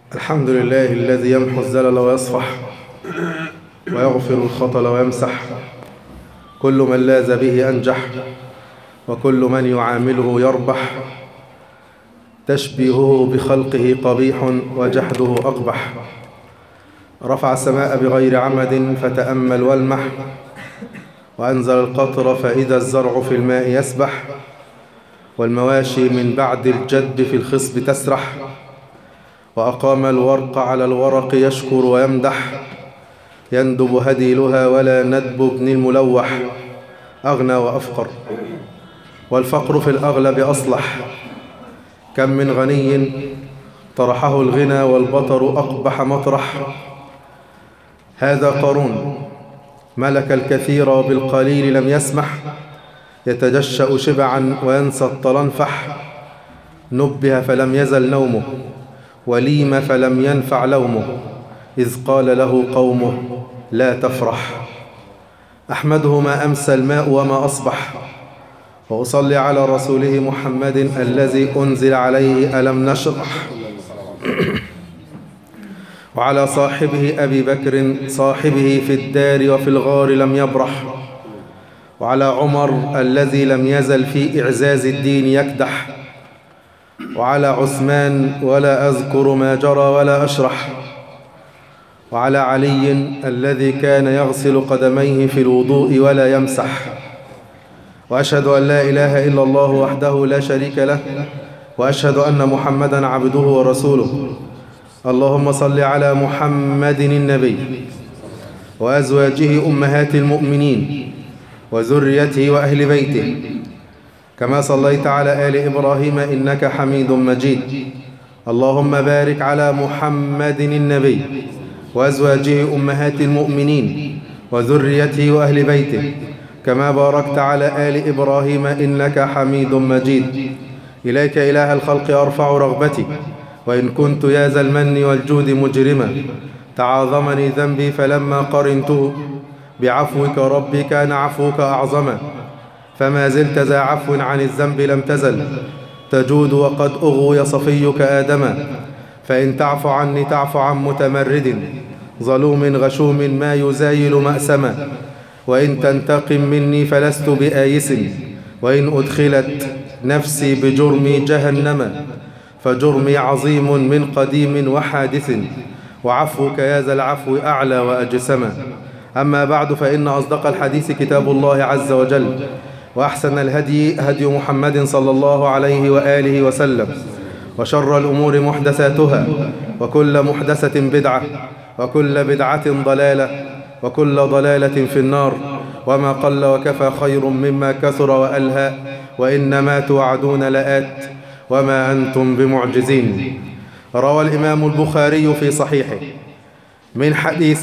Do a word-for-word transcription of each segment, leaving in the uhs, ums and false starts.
الحمد لله الذي يمحو الزلل ويصفح ويغفر الخطل ويمسح. كل من لاذ به أنجح، وكل من يعامله يربح. تشبيهه بخلقه قبيح وجحده أقبح. رفع السماء بغير عمد فتأمل والمح، وأنزل القطر فإذا الزرع في الماء يسبح، والمواشي من بعد الجد في الخصب تسرح، وأقام الورق على الورق يشكر ويمدح. يندب هديلها ولا ندب ابن الملوح، أغنى وأفقر والفقر في الأغلب أصلح. كم من غني طرحه الغنى والبطر أقبح مطرح. هذا قارون ملك الكثير وبالقليل لم يسمح، يتجشأ شبعا وينسى الطلنفح. نبه فلم يزل نومه، وليم فلم ينفع لومه، إذ قال له قومه لا تفرح. أحمده ما أمسى الماء وما أصبح، وأصلي على رسوله محمد الذي أنزل عليه ألم نشرح، وعلى صاحبه أبي بكر صاحبه في الدار وفي الغار لم يبرح، وعلى عمر الذي لم يزل في إعزاز الدين يكدح، وعلى عثمان ولا أذكر ما جرى ولا أشرح، وعلى علي الذي كان يغسل قدميه في الوضوء ولا يمسح. وأشهد أن لا إله إلا الله وحده لا شريك له، وأشهد أن محمدا عبده ورسوله. اللهم صل على محمد النبي وأزواجه أمهات المؤمنين وذريته وأهل بيته، كما صليت على آل إبراهيم إنك حميد مجيد. اللهم بارك على محمد النبي وأزواجه أمهات المؤمنين وذريته وأهل بيته، كما باركت على آل إبراهيم إنك حميد مجيد. إليك إله الخلق أرفع رغبتي، وإن كنت يا ذا المن والجود مجرما، تعاظمني ذنبي فلما قرنته بعفوك ربي كان عفوك أعظما. فما زلت ذا عفو عن الذنب لم تزل، تجود وقد أغوي صفيك آدما. فإن تعف عني تعف عن متمرد، ظلوم غشوم ما يزايل مأسما. وإن تنتقم مني فلست بآيس، وإن أدخلت نفسي بجرمي جهنما، فجرمي عظيم من قديم وحادث، وعفوك يا ذا العفو أعلى وأجسما. أما بعد، فإن أصدق الحديث كتاب الله عز وجل، وأحسن الهدي هدي محمد صلى الله عليه وآله وسلم، وشر الأمور محدثاتها، وكل محدثة بدعة، وكل بدعة ضلالة، وكل ضلالة في النار. وما قل وكفى خير مما كثر وألهى، وإنما توعدون لآت وما أنتم بمعجزين. روى الإمام البخاري في صحيحه من حديث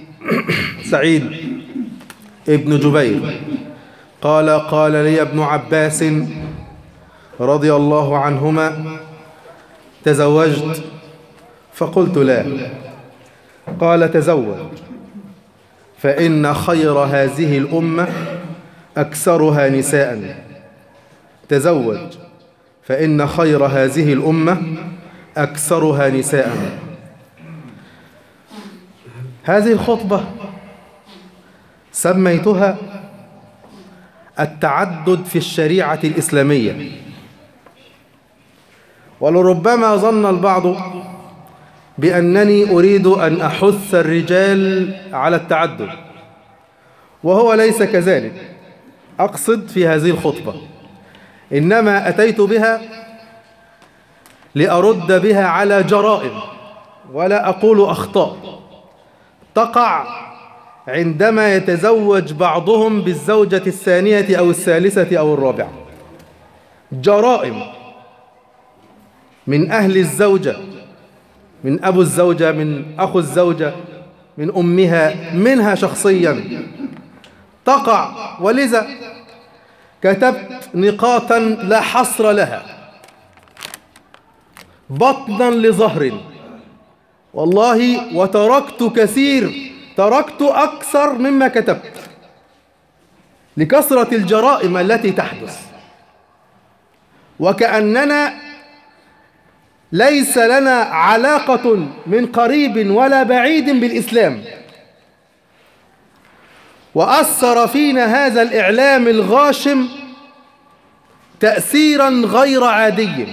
سعيد ابن جبير قال قال لي ابن عباس رضي الله عنهما تزوجت؟ فقلت لا. قال تزوج، فإن خير هذه الأمة أكثرها نساء. تزوج، فإن خير هذه الأمة أكثرها نساء. هذه الخطبة سميتها التعدد في الشريعة الإسلامية. ولربما ظن البعض بأنني أريد أن أحث الرجال على التعدد، وهو ليس كذلك. أقصد في هذه الخطبة إنما أتيت بها لأرد بها على جرائم، ولا أقول أخطاء، تقع عندما يتزوج بعضهم بالزوجة الثانية أو الثالثة أو الرابعة. جرائم من أهل الزوجة، من أبو الزوجة، من أخو الزوجة، من أمها، منها شخصيا تقع. ولذا كتبت نقاطا لا حصر لها، بطنا لظهر والله، وتركت كثير، تركت أكثر مما كتبت لكثرة الجرائم التي تحدث. وكأننا ليس لنا علاقة من قريب ولا بعيد بالإسلام، وأثر فينا هذا الإعلام الغاشم تأثيرا غير عادي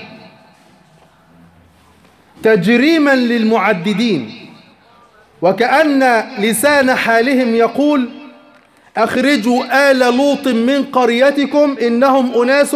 تجريما للمعددين، وكأن لسان حالهم يقول: أخرجوا آل لوط من قريتكم إنهم أناس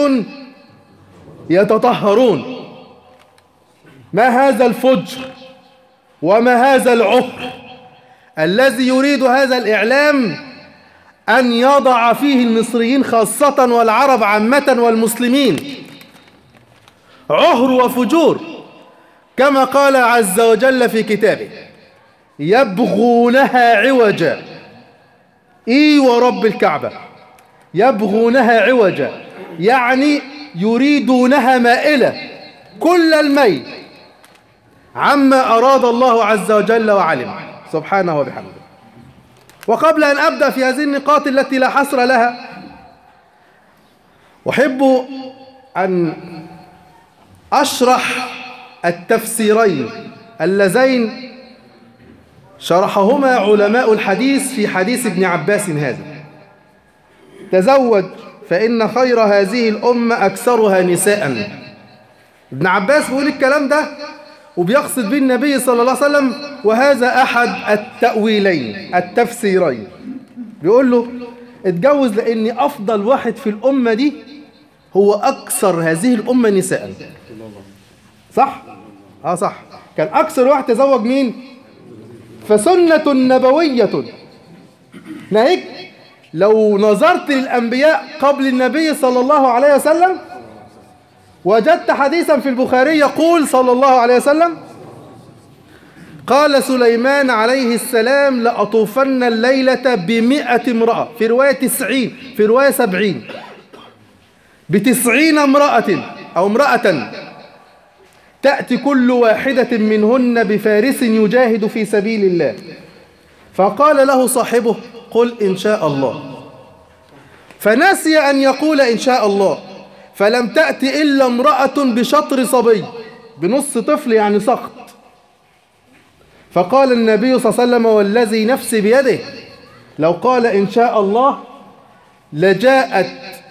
يتطهرون. ما هذا الفجر وما هذا العهر الذي يريد هذا الإعلام أن يضع فيه المصريين خاصة والعرب عامة والمسلمين. عهر وفجور كما قال عز وجل في كتابه: يبغونها عوجا. إي ورب الكعبة، يبغونها عوجا يعني يريدونها مائلة كل الميل عما أراد الله عز وجل وعلم سبحانه وبحمده. وقبل أن أبدأ في هذه النقاط التي لا حصر لها، أحب أن أشرح التفسيرين اللذين شرحهما علماء الحديث في حديث ابن عباس هذا: تزوج فإن خير هذه الأمة أكثرها نساء. ابن عباس بيقول الكلام ده وبيقصد به النبي صلى الله عليه وسلم، وهذا أحد التأويلين التفسيرين. بيقول له اتجوز لأن أفضل واحد في الأمة دي هو أكثر هذه الأمة نساء. صح؟ آه صح. كان أكثر واحد تزوج مين؟ فسنة نبوية. ناهيك لو نظرت للأنبياء قبل النبي صلى الله عليه وسلم وجدت حديثا في البخاري يقول صلى الله عليه وسلم: قال سليمان عليه السلام: لأطوفن الليلة بمئة امرأة، في رواية تسعين، في رواية سبعين، بتسعين امرأة أو امرأة تأتي كل واحدة منهن بفارس يجاهد في سبيل الله. فقال له صاحبه: قل إن شاء الله. فنسي أن يقول إن شاء الله، فلم تأتي إلا امرأة بشطر صبي، بنص طفل يعني سقط. فقال النبي صلى الله عليه وسلم: والذي نفسي بيده لو قال إن شاء الله لجاءت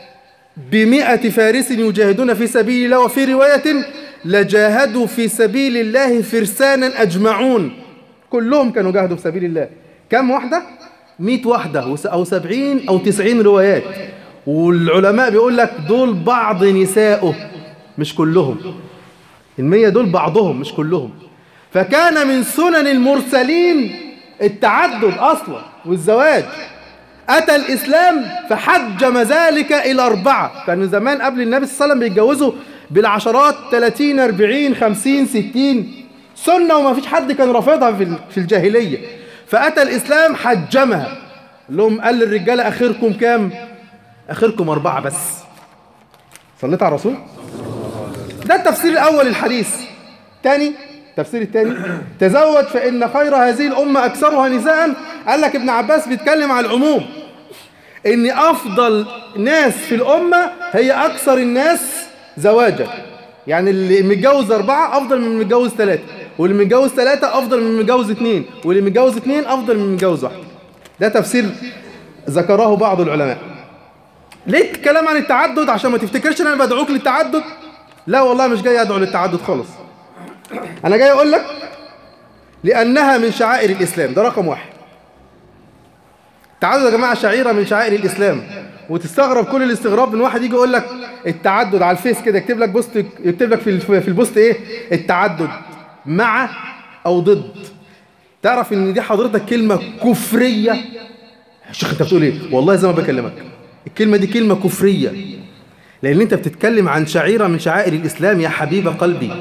بمئة فارس يجاهدون في سبيل الله، وفي رواية لجاهدوا في سبيل الله فرسانا أجمعون، كلهم كانوا جاهدوا في سبيل الله. كم واحدة؟ مئة واحدة أو سبعين أو تسعين روايات. والعلماء بيقول لك دول بعض نسائه مش كلهم، المية دول بعضهم مش كلهم. فكان من سنن المرسلين التعدد أصلا والزواج. أتى الإسلام فحجم ذلك إلى أربعة. كانوا زمان قبل النبي صلى الله عليه وسلم بيتجوزوا بالعشرات، ثلاثين أربعين خمسين ستين، سنة وما فيش حد كان رافضها في الجاهلية. فأتى الإسلام حجمها، لهم قال للرجالة آخركم كام؟ آخركم أربعة بس. صليت على الرسول؟ ده التفسير الأول الحديث. تاني التفسير الثاني: تزوج فإن خير هذه الأمة أكثرها نساء. قال لك ابن عباس بيتكلم على العموم، إن أفضل ناس في الأمة هي أكثر الناس زواجا، يعني اللي متجوز أربعة أفضل من متجوز ثلاثة، واللي متجوز ثلاثة أفضل من متجوز اثنين، واللي متجوز اثنين أفضل من متجوز واحد. ده تفسير ذكره بعض العلماء. ليه الكلام عن التعدد؟ عشان ما تفتكرش ان انا بدعوك للتعدد. لا والله مش جاي ادعو للتعدد خالص. انا جاي اقول لك لانها من شعائر الاسلام. ده رقم واحد. التعدد يا جماعه شعيره من شعائر الاسلام. وتستغرب كل الاستغراب من واحد يجي يقول لك التعدد على الفيس كده، يكتب لك بوست، يكتب لك في في البوست ايه؟ التعدد مع او ضد. تعرف ان دي حضرتك كلمه كفريه. يا شيخ انت بتقول ايه؟ والله زي ما بكلمك الكلمة دي كلمة كفرية، لأن أنت بتتكلم عن شعيرة من شعائر الإسلام يا حبيب قلبي.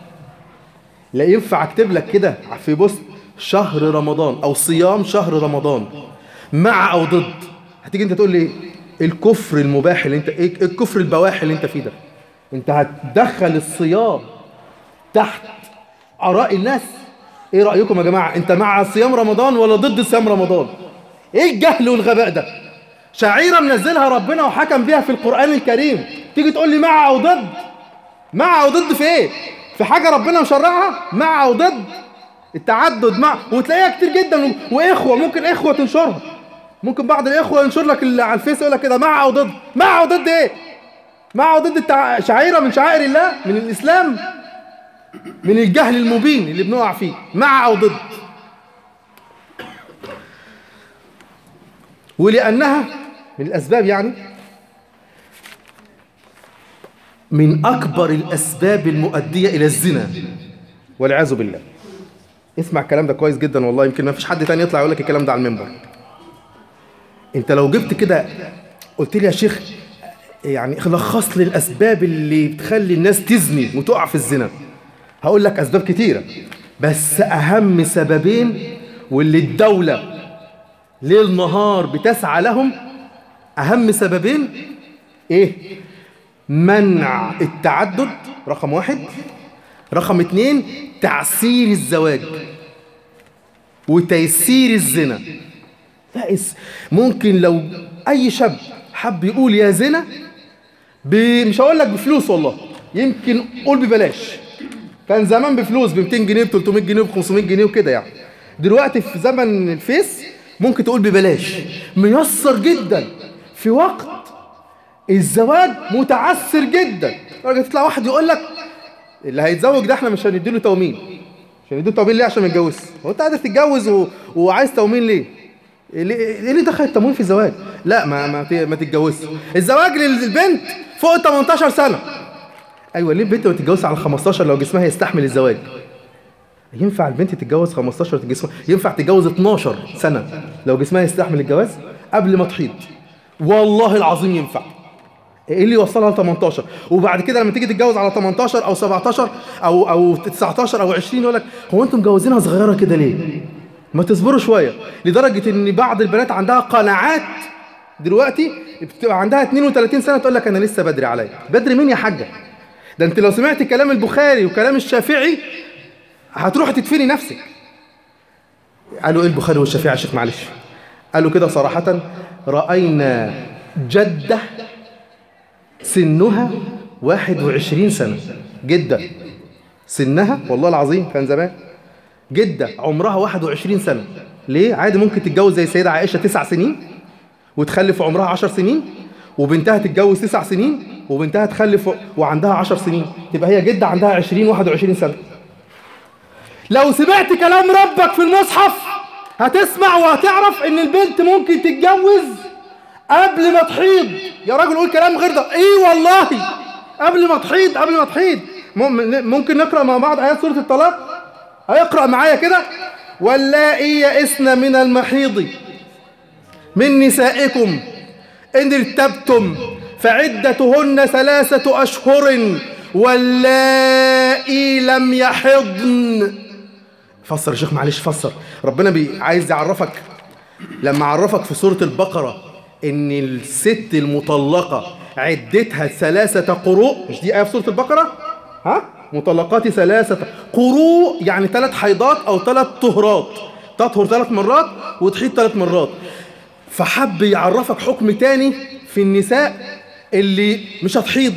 لا ينفع أكتب لك كده في بوست شهر رمضان أو صيام شهر رمضان مع أو ضد. هتيجي أنت تقول لي الكفر المباح اللي أنت إيه؟ الكفر البواح اللي أنت فيه ده. أنت هتدخل الصيام تحت آراء الناس. إيه رأيكم يا جماعة؟ أنت مع صيام رمضان ولا ضد صيام رمضان؟ إيه الجهل والغباء ده؟ شعيرة منزلها ربنا وحكم بيها في القرآن الكريم، تيجي تقول لي مع أو ضد؟ مع أو ضد في إيه؟ في حاجة ربنا مشرعها مع وضد التعدد، مع وتلاقيها كتير جدا. واخوة ممكن اخوة تنشرها، ممكن بعض الاخوة ينشر لك اللي على الفيس يقول لك كده مع وضد. مع وضد ايه؟ مع وضد التع... شعيرة من شعائر الله، من الاسلام، من الجهل المبين اللي بنقع فيه. مع او ضد. ولانها من الاسباب، يعني من اكبر الاسباب المؤدية الى الزنا والعياذ بالله. اسمع الكلام ده كويس جدا والله، يمكن ما فيش حد تاني يطلع يقول لك الكلام ده على المنبر. انت لو جبت كده قلت لي يا شيخ يعني لخص لي الاسباب اللي بتخلي الناس تزني وتقع في الزنا، هقول لك اسباب كتيرة، بس اهم سببين واللي الدولة ليل نهار بتسعى لهم، اهم سببين ايه؟ منع التعدد رقم واحد، رقم اتنين تعسير الزواج وتيسير الزنا. لا ممكن لو اي شاب حب يقول يا زنا ب... مش هقول لك بفلوس والله، يمكن قول ببلاش. كان زمان بفلوس، ب مئتين جنيه ب ثلاثمئة جنيه ب خمسمئة جنيه وكده يعني. دلوقتي في زمن الفيس ممكن تقول ببلاش، ميسر جدا. في وقت الزواج متعسر جدا، لدرجه تطلع واحد يقول لك اللي هيتزوج ده احنا مش هنديله تومين. مش هنديله تومين ليه؟ عشان ما يتجوزش. هو انت قادر تتجوز و... وعايز تومين ليه؟ ايه اللي دخل التموين في الزواج؟ لا ما ما, ما تتجوزش. الزواج للبنت فوق ثمانية عشر سنة. ايوه ليه البنت ما تتجوزش على خمستاشر لو جسمها يستحمل الزواج؟ ينفع البنت تتجوز خمستاشر جسمها ينفع تتجوز اتناشر سنة لو جسمها يستحمل الجواز قبل ما تحيض؟ والله العظيم ينفع. ايه اللي يوصلها ل تمنتاشر؟ وبعد كده لما تيجي تتجوز على تمنتاشر او سبعتاشر او او تسعتاشر او عشرين يقول لك هو انتم مجوزينها صغيره كده ليه؟ ما تصبروا شويه. لدرجه ان بعض البنات عندها قناعات دلوقتي بتبقى عندها اتنين وتلاتين سنه تقول لك انا لسه بدري عليا. بدري مين يا حاجه؟ ده انت لو سمعت كلام البخاري وكلام الشافعي هتروح تدفني نفسك. قالوا ايه البخاري والشافعي يا شيخ معلش؟ قالوا كده صراحه: راينا جده سنها واحد وعشرين سنة. جدة سنها والله العظيم كان زمان جدة عمرها واحد وعشرين سنة. ليه؟ عادي ممكن تتجوز زي سيدة عائشة تسع سنين وتخلف عمرها عشر سنين، وبنتها تتجوز تسع سنين وبنتها تخلف وعندها عشر سنين، تبقى هي جدة عندها عشرين واحد وعشرين سنة. لو سمعت كلام ربك في المصحف هتسمع وهتعرف ان البنت ممكن تتجوز قبل ما تحيض. يا راجل قول كلام غير ده. ايه والله قبل ما تحيض، قبل ما تحيض. ممكن نقرأ مع بعض آيات سورة الطلاق؟ هيقرأ معايا كده: واللائي يئسن من المحيض من نسائكم إن ارتبتم فعدتهن ثلاثة أشهر واللائي لم يحضن. فسر يا شيخ معلش فسر. ربنا بي عايز يعرفك لما عرفك في سورة البقرة ان الست المطلقة عدتها ثلاثة قروء، مش دي آية في سورة البقرة؟ ها؟ مطلقات ثلاثة قروء يعني ثلاث حيضات او ثلاث طهرات، تطهر ثلاث مرات وتحيض ثلاث مرات. فحب يعرفك حكم تاني في النساء اللي مش هتحيض،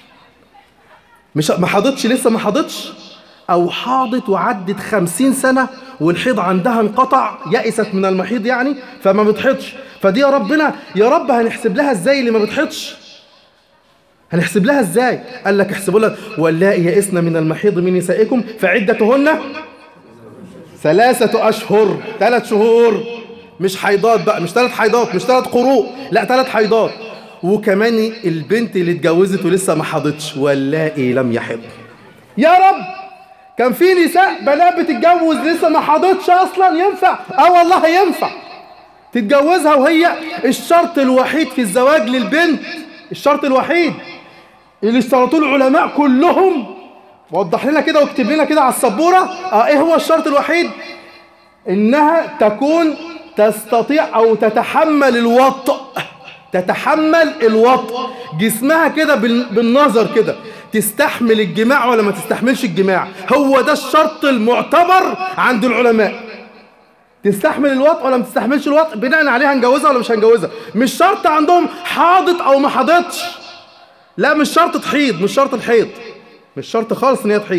مش ما حاضتش لسه ما حاضتش او حاضت وعدت خمسين سنة والحيض عندها انقطع، يأست من المحيض يعني فما بتحيضش. فدي يا ربنا يا رب هنحسب لها ازاي اللي ما بتحيضش؟ هنحسب لها ازاي؟ قال لك احسبوا لها: واللائي يئسن من المحيض من نسائكم فعدتهن ثلاثة أشهر. ثلاث شهور، مش حيضات بقى، مش ثلاث حيضات، مش ثلاث قروء، لا ثلاث حيضات. وكمان البنت اللي اتجوزت ولسه ما حاضتش واللائي لم يحض. يا رب كان في نساء بنات بتتجوز لسه ما حاضتش اصلا، ينفع؟ اه والله ينفع تتجوزها وهي الشرط الوحيد في الزواج للبنت، الشرط الوحيد اللي اشترطوه العلماء كلهم. وضح لنا كده واكتب لنا كده على السبوره اه ايه هو الشرط الوحيد؟ انها تكون تستطيع او تتحمل الوطء، تتحمل الوطء، جسمها كده بالنظر كده تستحمل الجماع ولا ما تستحملش الجماع. هو ده الشرط المعتبر عند العلماء. تستحمل الوطء ولا ما تستحملش الوطء، بناء عليها هنجوزها ولا مش هنجوزها. مش شرط عندهم حاضت او ما حاضتش، لا مش شرط تحيض، مش شرط الحيض، مش شرط خالص ان هي تحيض.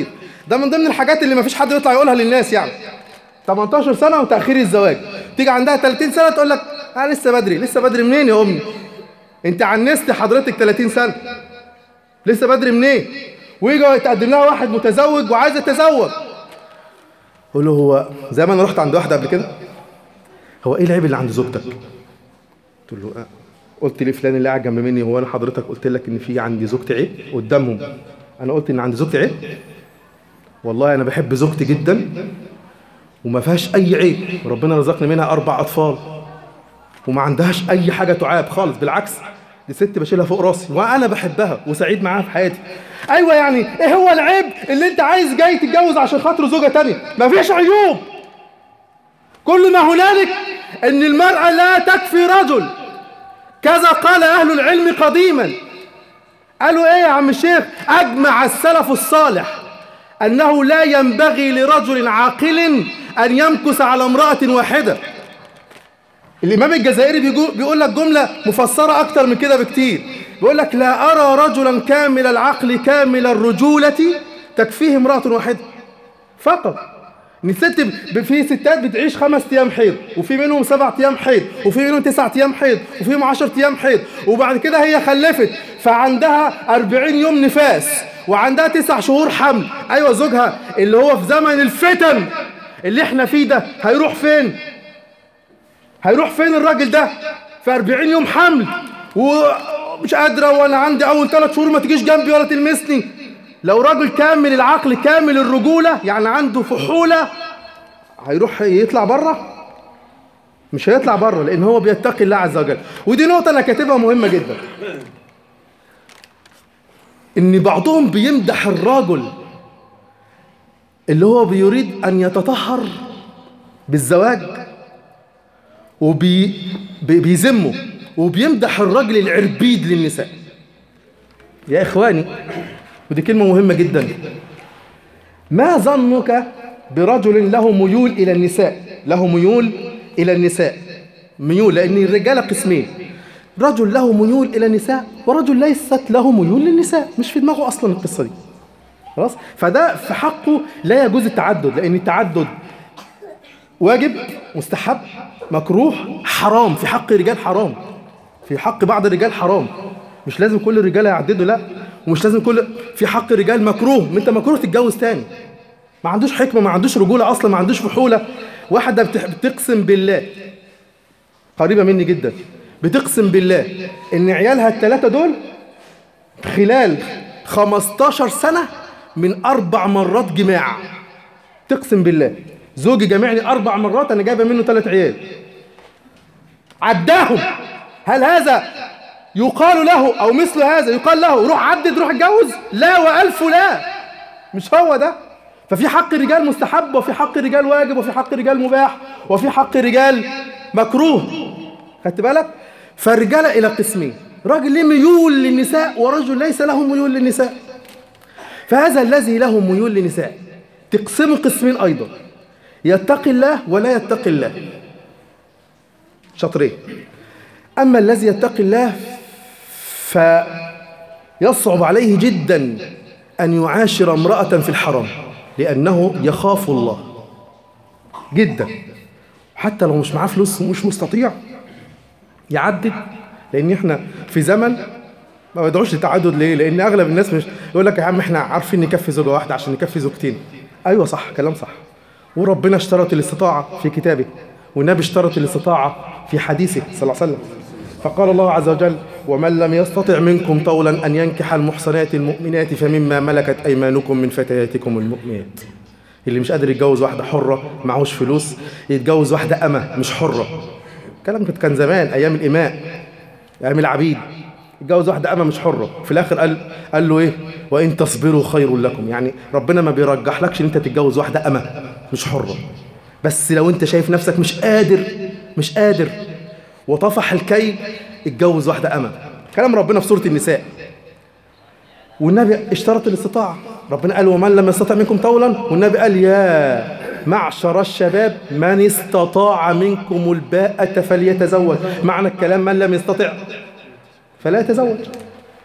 ده من ضمن الحاجات اللي مفيش حد يطلع يقولها للناس يعني. تمنتاشر سنة وتأخير الزواج. تيجي عندها تلاتين سنة تقول لك اه لسه بدري. لسه بدري منين يا امي؟ انت عنست حضرتك تلاتين سنة، لسه بدري منين؟ ويجي يتقدم لها واحد متزوج وعايز يتزوج، قول له هو زي ما انا رحت عند واحده قبل كده، هو ايه العيب اللي عند زوجتك؟ قلت له اه. قلت لي فلان اللي قاعد جنب مني، هو انا حضرتك قلت لك ان في عندي زوجتي عيب قدامهم؟ انا قلت ان عندي زوجتي عيب؟ والله انا بحب زوجتي جدا وما فيهاش اي عيب، وربنا رزقني منها اربع اطفال وما عندهاش اي حاجه تعاب خالص، بالعكس دي ست بشيلها فوق راسي وانا بحبها وسعيد معاها في حياتي. ايوه يعني ايه هو العيب اللي انت عايز جاي تتجوز عشان خاطر زوجه تانية؟ مفيش عيوب، كل ما هنالك ان المرأة لا تكفي رجل، كذا قال اهل العلم قديما. قالوا ايه يا عم الشيخ؟ اجمع السلف الصالح انه لا ينبغي لرجل عاقل ان يمكث على امرأة واحدة. الامام الجزائري بيقول لك جملة مفسرة اكتر من كده بكتير، بيقول لك لا ارى رجلا كامل العقل كامل الرجولة تكفيه امرأة واحدة فقط. ان الست في ستات بتعيش خمس ايام حيض، وفي منهم سبع ايام حيض، وفي منهم تسع ايام حيض، وفي منهم عشر ايام حيض، وبعد كده هي خلفت فعندها أربعين يوم نفاس وعندها تسع شهور حمل. ايوه زوجها اللي هو في زمن الفتن اللي احنا فيه ده هيروح فين؟ هيروح فين الراجل ده في أربعين يوم حمل ومش قادره وانا عندي اول ثلاث شهور ما تجيش جنبي ولا تلمسني؟ لو راجل كامل العقل كامل الرجولة يعني عنده فحولة هيروح يطلع بره؟ مش هيطلع بره، لان هو بيتقي الله عز وجل. ودي نقطة انا كاتبها مهمة جدا، ان بعضهم بيمدح الرجل اللي هو بيريد ان يتطهر بالزواج وبيذمه، وبيمدح الرجل العربيد للنساء. يا اخواني ودي كلمة مهمة جدا، ما ظنك برجل له ميول إلى النساء؟ له ميول إلى النساء، ميول، لأن الرجالة قسمين، رجل له ميول إلى النساء ورجل ليست له ميول للنساء، مش في دماغه أصلا القصة دي خلاص. فده في حقه لا يجوز التعدد، لأن التعدد واجب مستحب مكروه حرام، في حق الرجال حرام، في حق بعض الرجال حرام، مش لازم كل الرجال يعددوا، لا، ومش لازم كل، في حق الرجال مكروه، انت مكروه تتجوز تاني، ما عندوش حكمه، ما عندوش رجوله اصلا، ما عندوش فحوله. واحده بتقسم بالله قريبه مني جدا، بتقسم بالله ان عيالها الثلاثه دول خلال خمستاشر سنه من اربع مرات جماع، تقسم بالله زوجي جامعني اربع مرات انا جايبه منه ثلاث عيال عداهم. هل هذا يقال له او مثل هذا يقال له روح عدد روح اتجوز؟ لا والف لا، مش هو ده. ففي حق الرجال مستحب، وفي حق الرجال واجب، وفي حق الرجال مباح، وفي حق الرجال مكروه، خدت بالك؟ فالرجاله الى قسمين، راجل له ميول للنساء ورجل ليس له ميول للنساء. فهذا الذي له ميول للنساء تقسمه قسمين ايضا، يتقي الله ولا يتقي الله، شطرين. اما الذي يتقي الله فيصعب عليه جدا أن يعاشر امرأة في الحرام، لأنه يخاف الله جدا، حتى لو مش معاه فلوس ومش مستطيع يعدد. لأن احنا في زمن ما بيدعوش للتعدد. ليه؟ لأن أغلب الناس مش يقول لك يا عم احنا عارفين نكفي زوجة واحدة عشان نكفي زوجتين. أيوة صح، كلام صح، وربنا اشترط الاستطاعة في كتابه، والنبي اشترط الاستطاعة في حديثه صلى الله عليه وسلم، فقال الله عز وجل ومن لم يستطع منكم طولا أن ينكح المحصنات المؤمنات فمما ملكت أيمانكم من فتياتكم المؤمنات. اللي مش قادر يتجوز واحدة حرة معهوش فلوس يتجوز واحدة أمة مش حرة. الكلام كان زمان أيام الإماء، أيام العبيد، يتجوز واحدة أمة مش حرة. في الآخر قال قال له إيه؟ وإن تصبروا خير لكم. يعني ربنا ما بيرجح لكش إن أنت تتجوز واحدة أمة مش حرة، بس لو أنت شايف نفسك مش قادر مش قادر وطفح الكي اتجوز واحدة أمة. كلام ربنا في سورة النساء. والنبي اشترط الاستطاعة، ربنا قال ومن لم يستطع منكم طولا، والنبي قال يا معشر الشباب من استطاع منكم الباءة فليتزوج. معنى الكلام من لم يستطع فلا يتزوج.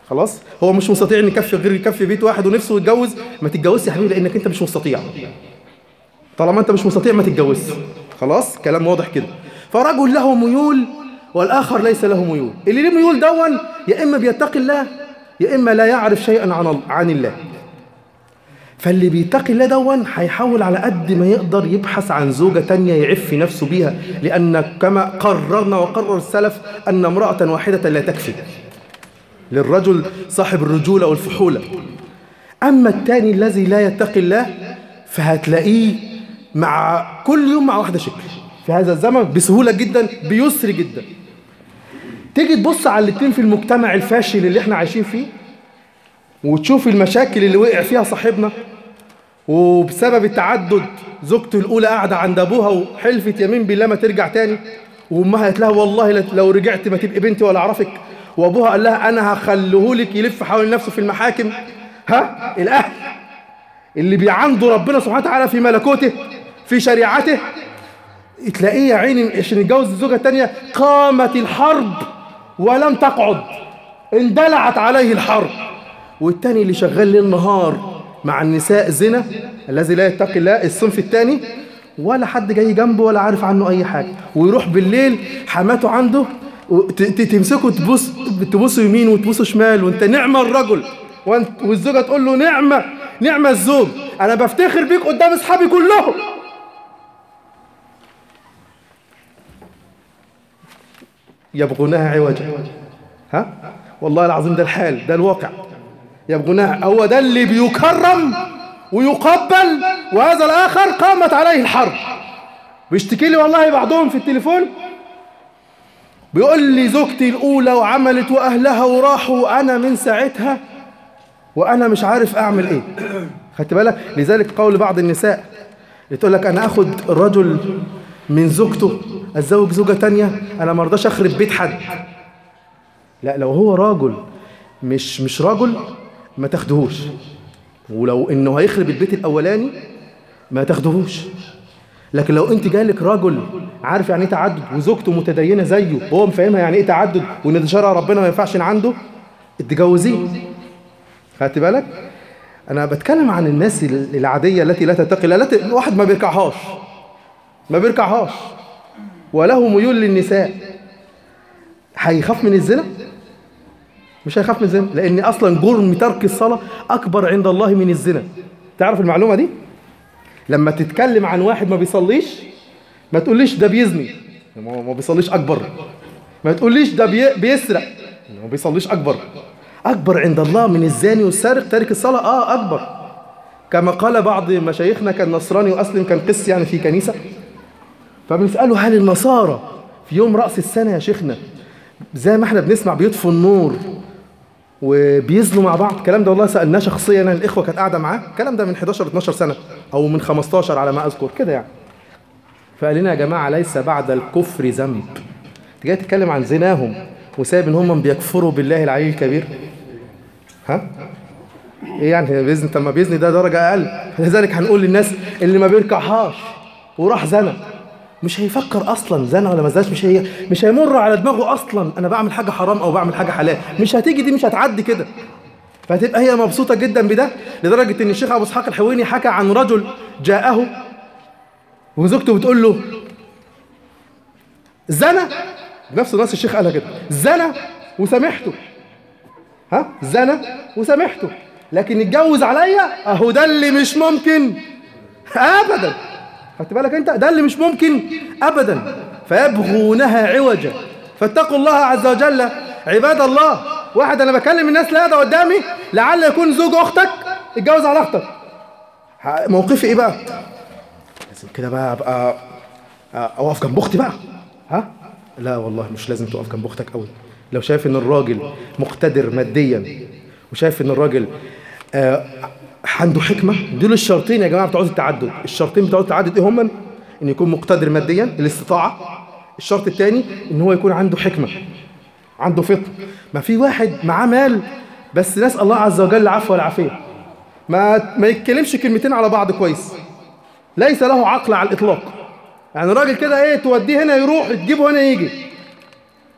خلاص، هو مش مستطيع ان يكفي غير يكفي بيت واحد ونفسه يتجوز، ما تتجوزش يا حبيبي لانك انت مش مستطيع. طالما انت مش مستطيع ما تتجوزش. خلاص، كلام واضح كده. فرجل له ميول والاخر ليس له ميول. اللي له ميول دون يا اما بيتقي الله يا اما لا يعرف شيئا عن عن الله. فاللي بيتقي الله دون هيحاول على قد ما يقدر يبحث عن زوجة تانية يعف نفسه بيها، لأن كما قررنا وقرر السلف أن امرأة واحدة لا تكفي للرجل صاحب الرجولة والفحولة. أما التاني الذي لا يتقي الله فهتلاقيه مع كل يوم مع واحدة شكل في هذا الزمن بسهولة جدا بيسر جدا. تيجي تبص على الاتنين في المجتمع الفاشل اللي احنا عايشين فيه وتشوف المشاكل اللي وقع فيها صاحبنا، وبسبب التعدد زوجته الأولى قاعدة عند أبوها وحلفت يمين بالله ما ترجع تاني، وأمها قالت لها والله لو رجعت ما تبقي بنتي ولا أعرفك، وأبوها قال لها أنا هخليهولك يلف حول نفسه في المحاكم. ها الأهل اللي بيعندوا ربنا سبحانه وتعالى في ملكوته في شريعته، تلاقيه يا عيني عشان يتجوز الزوجة الثانية قامت الحرب ولم تقعد، اندلعت عليه الحرب. والتاني اللي شغال ليل نهار مع النساء زنا، الذي لا يتقي الله الصنف الثاني، ولا حد جاي جنبه ولا عارف عنه اي حاجه، ويروح بالليل حماته عنده تمسكه تبص تبص يمين وتبص شمال، وانت نعمه الرجل، والزوجه تقول له نعمه نعمه الزوج، انا بفتخر بيك قدام اصحابي كلهم. يبغونها عوجا. ها والله العظيم ده الحال، ده الواقع. يبغونها، هو ده اللي بيكرم ويقبل، وهذا الآخر قامت عليه الحرب. بيشتكي لي والله بعضهم في التليفون بيقول لي زوجتي الأولى وعملت وأهلها وراحوا، أنا من ساعتها وأنا مش عارف أعمل إيه. خدت بالك؟ لذلك قول بعض النساء تقول لك أنا أخد الرجل من زوجته أتزوج زوجة تانية، أنا مرضاش أخرب بيت حد. لا، لو هو راجل مش مش راجل ما تاخدهوش، ولو انه هيخرب البيت الاولاني ما تاخدهوش. لكن لو انت جالك راجل عارف يعني ايه تعدد وزوجته متدينه زيه وهو مفهمها يعني ايه تعدد وان ده شرع ربنا ما ينفعش عنده، اتجوزيه. خدت بالك؟ انا بتكلم عن الناس العاديه التي لا تتقي الله، التي واحد ما بيركعهاش ما بيركعهاش وله ميول للنساء، هيخاف من الزنا؟ مش هيخاف من الزنا، لان اصلا جرم ترك الصلاه اكبر عند الله من الزنا. تعرف المعلومه دي؟ لما تتكلم عن واحد ما بيصليش ما تقوليش ده بيزني ما بيصليش اكبر، ما تقوليش ده بي... بيسرق ما بيصليش اكبر. اكبر عند الله من الزاني والسارق تارك الصلاه، اه اكبر. كما قال بعض مشايخنا، كان نصراني واسلم، كان قس يعني في كنيسه، فبنساله هل النصارى في يوم راس السنه يا شيخنا زي ما احنا بنسمع بيطفوا النور وبيزنوا مع بعض؟ الكلام ده والله سألناه شخصيا، انا الاخوه كانت قاعده معاه، الكلام ده من حداشر اتناشر سنه او من خمستاشر على ما اذكر كده يعني. فقال لنا يا جماعه ليس بعد الكفر ذنب. انت جاي تتكلم عن زناهم وسايب ان هم بيكفروا بالله العلي الكبير؟ ها ايه يعني بيزن؟ طب ما بيزني ده درجه اقل. لذلك هنقول للناس اللي ما بيركعهاش وراح زنا مش هيفكر اصلا زنا ولا ما زناش، مش هي مش هيمر على دماغه اصلا انا بعمل حاجه حرام او بعمل حاجه حلال، مش هتيجي دي، مش هتعدي كده. فهتبقى هي مبسوطه جدا بده، لدرجه ان الشيخ ابو اسحاق الحويني حكى عن رجل جاءه وزوجته بتقول له زنا، نفس نص الشيخ قالها كده، زنا وسامحته. ها زنا وسامحته، لكن اتجوز عليا اهو ده اللي مش ممكن ابدا. خدت بالك انت؟ ده اللي مش ممكن ابدا. فيبغونها عوجا. فاتقوا الله عز وجل عباد الله. واحد انا بكلم الناس لا ده قدامي لعل يكون زوج اختك اتجوز على اختك، موقفي ايه بقى؟ لازم كده بقى ابقى اقف جنب اختي بقى. ها لا والله مش لازم تقف جنب اختك قوي. لو شايف ان الراجل مقتدر ماديا وشايف ان الراجل آه عنده حكمه، دول الشرطين يا جماعه بتوع التعدد. الشرطين بتوع التعدد ايه هم؟ ان يكون مقتدر ماديا الاستطاعه، الشرط الثاني ان هو يكون عنده حكمه عنده فطن. ما في واحد معاه مال بس نسال الله عز وجل العفو والعافيه، ما ما يتكلمش كلمتين على بعض كويس، ليس له عقل على الاطلاق. يعني راجل كده ايه توديه هنا يروح تجيبه هنا يجي،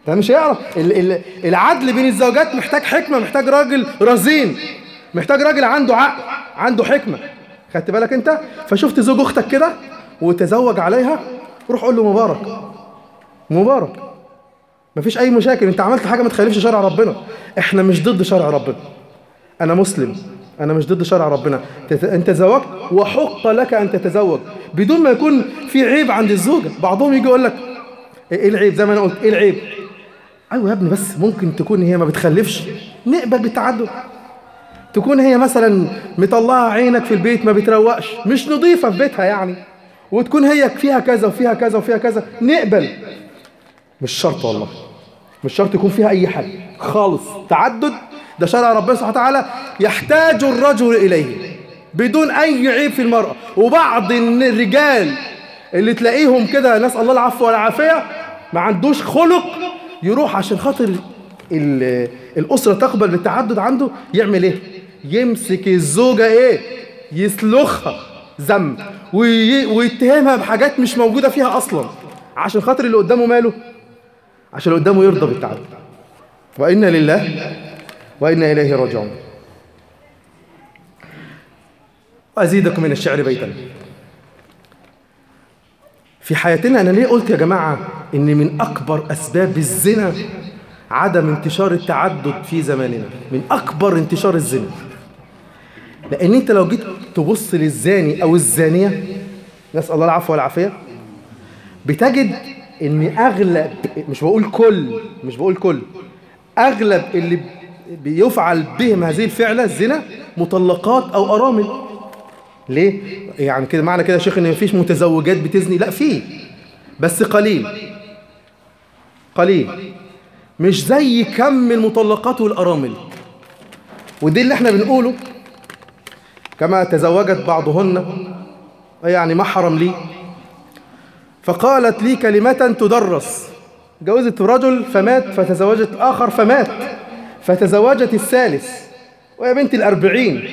ده مش هيعرف. العدل بين الزوجات محتاج حكمة، محتاج راجل رزين، محتاج راجل عنده عقل، عنده حكمة. خدت بالك انت؟ فشفت زوج اختك كده وتزوج عليها، روح قول له مبارك مبارك، مفيش اي مشاكل، انت عملت حاجة ما تخالفش شرع ربنا. احنا مش ضد شرع ربنا، انا مسلم، انا مش ضد شرع ربنا. انت تزوجت وحق لك ان تتزوج بدون ما يكون في عيب عند الزوجة. بعضهم يجي يقول لك ايه العيب؟ زي ما انا قلت، ايه العيب؟ ايوه يا ابني، بس ممكن تكون هي ما بتخلفش، نقبل بالتعدد. تكون هي مثلا مطلعه عينك في البيت، ما بتروقش، مش نظيفه في بيتها يعني، وتكون هي فيها كذا وفيها كذا وفيها كذا، نقبل. مش شرط والله، مش شرط يكون فيها اي حاجه خالص. تعدد ده شرع ربنا سبحانه وتعالى يحتاج الرجل اليه بدون اي عيب في المراه. وبعض الرجال اللي تلاقيهم كده، نسال الله العفو والعافيه، ما عندوش خلق، يروح عشان خاطر الاسره تقبل بالتعدد عنده، يعمل ايه؟ يمسك الزوجه ايه؟ يسلخها ذنب ويتهمها بحاجات مش موجوده فيها اصلا، عشان خاطر اللي قدامه ماله؟ عشان اللي قدامه يرضى بالتعدد. وإنا لله وإنا إليه راجعون. أزيدكم من الشعر بيتا. في حياتنا، أنا ليه قلت يا جماعة إن من أكبر أسباب الزنا عدم انتشار التعدد في زماننا، من أكبر انتشار الزنا. لأن أنت لو جيت تبص للزاني أو الزانية، نسأل الله العفو والعافية، بتجد إن أغلب، مش بقول كل، مش بقول كل، أغلب اللي بيفعل بهم هذه الفعلة الزنا مطلقات أو أرامل. ليه؟ يعني كده معنى كده يا شيخ إن مفيش متزوجات بتزني؟ لا، فيه، بس قليل قليل، مش زي كم المطلقات والأرامل. ودي اللي احنا بنقوله، كما تزوجت بعضهن يعني محرم لي، فقالت لي كلمة تدرس، جوزت رجل فمات، فتزوجت آخر فمات، فتزوجت الثالث وهي بنت الأربعين،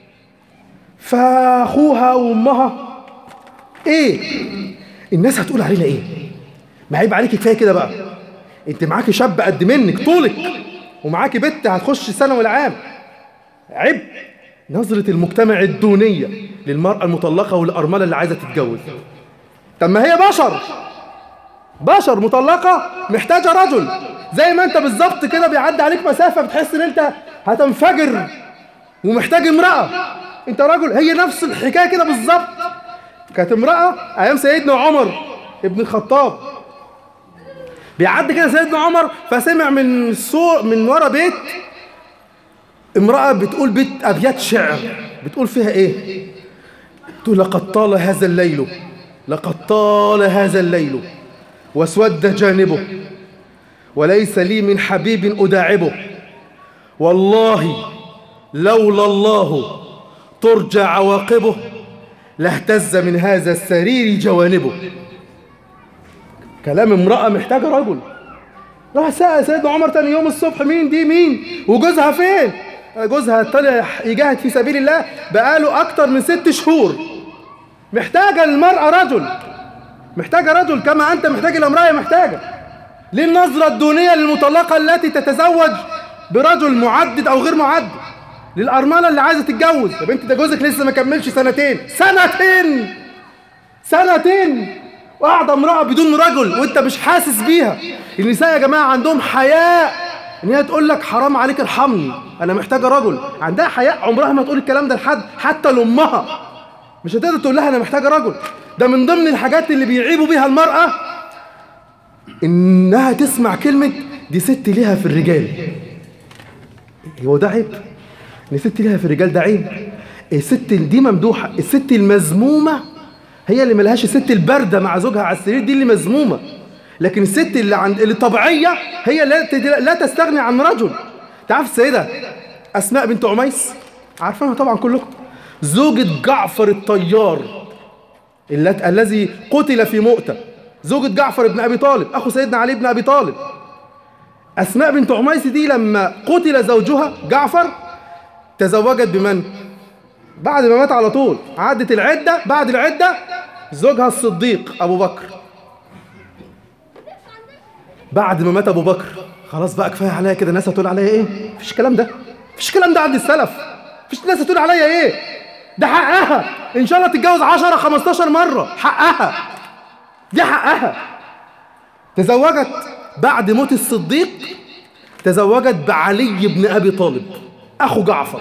فأخوها وأمها إيه؟ الناس هتقول علينا إيه؟ ما عيب عليك، كفاية كده بقى، أنت معاكي شاب قد منك طولك، ومعاكي بنت هتخش ثانوي العام، عيب. نظرة المجتمع الدونية للمرأة المطلقة والأرملة اللي عايزة تتجوز. طب ما هي بشر، بشر مطلقة محتاجة رجل، زي ما انت بالظبط كده بيعدي عليك مسافة بتحس ان انت هتنفجر ومحتاج امرأة، انت رجل. هي نفس الحكاية كده بالظبط. كانت امرأة ايام سيدنا عمر ابن الخطاب، بيعدي كده سيدنا عمر، فسمع من السوق من ورا بيت امرأة بتقول بيت ابيات شعر، بتقول فيها ايه؟ تقول لقد طال هذا الليل، لقد طال هذا الليل واسود جانبه، وليس لي من حبيب أداعبه، والله لولا الله ترجى عواقبه، لاهتز من هذا السرير جوانبه. كلام امرأة محتاجة رجل. راح سأل سيدنا عمر تاني يوم الصبح، مين دي؟ مين؟ وجوزها فين؟ جوزها طلع يجاهد في سبيل الله بقاله أكتر من ست شهور. محتاجة المرأة رجل، محتاجة رجل كما أنت محتاج الامرأة محتاجة. ليه النظرة الدونية للمطلقة التي تتزوج برجل معدد أو غير معدد؟ للأرملة اللي عايزة تتجوز، يا بنت ده جوزك لسه ما كملش سنتين، سنتين سنتين وقاعدة امرأة بدون رجل وأنت مش حاسس بيها. النساء يا جماعة عندهم حياء إن هي تقول لك حرام عليك ارحمني، أنا محتاجة رجل. عندها حياء، عمرها ما تقول الكلام ده لحد، حتى لأمها مش هتقدر تقول لها أنا محتاجة رجل. ده من ضمن الحاجات اللي بيعيبوا بيها المرأة، إنها تسمع كلمة دي ست ليها في الرجال. هو ده عيب؟ إن ست ليها في الرجال ده عيب؟ الست دي ممدوحة. الست المذمومة هي اللي ملهاش، الست الباردة مع زوجها على السرير دي اللي مذمومة. لكن الست اللي عند اللي طبيعية هي لا لا تستغني عن رجل. تعرف السيدة أسماء بنت عميس؟ عارفينها طبعا كلكم، زوجة جعفر الطيار الذي قتل في مؤتة، زوجة جعفر بن أبي طالب أخو سيدنا علي بن أبي طالب. أسماء بنت عميس دي لما قتل زوجها جعفر تزوجت بمن؟ بعد ما مات على طول، عدت العدة، بعد العدة زوجها الصديق أبو بكر. بعد ما مات ابو بكر خلاص بقى كفايه عليا كده، الناس هتقول عليا ايه؟ مفيش الكلام ده، مفيش الكلام ده عند السلف. مفيش ناس هتقول عليا ايه، ده حقها ان شاء الله تتجوز عشرة خمستاشر مره، حقها دي حقها. تزوجت بعد موت الصديق، تزوجت بعلي بن ابي طالب اخو جعفر،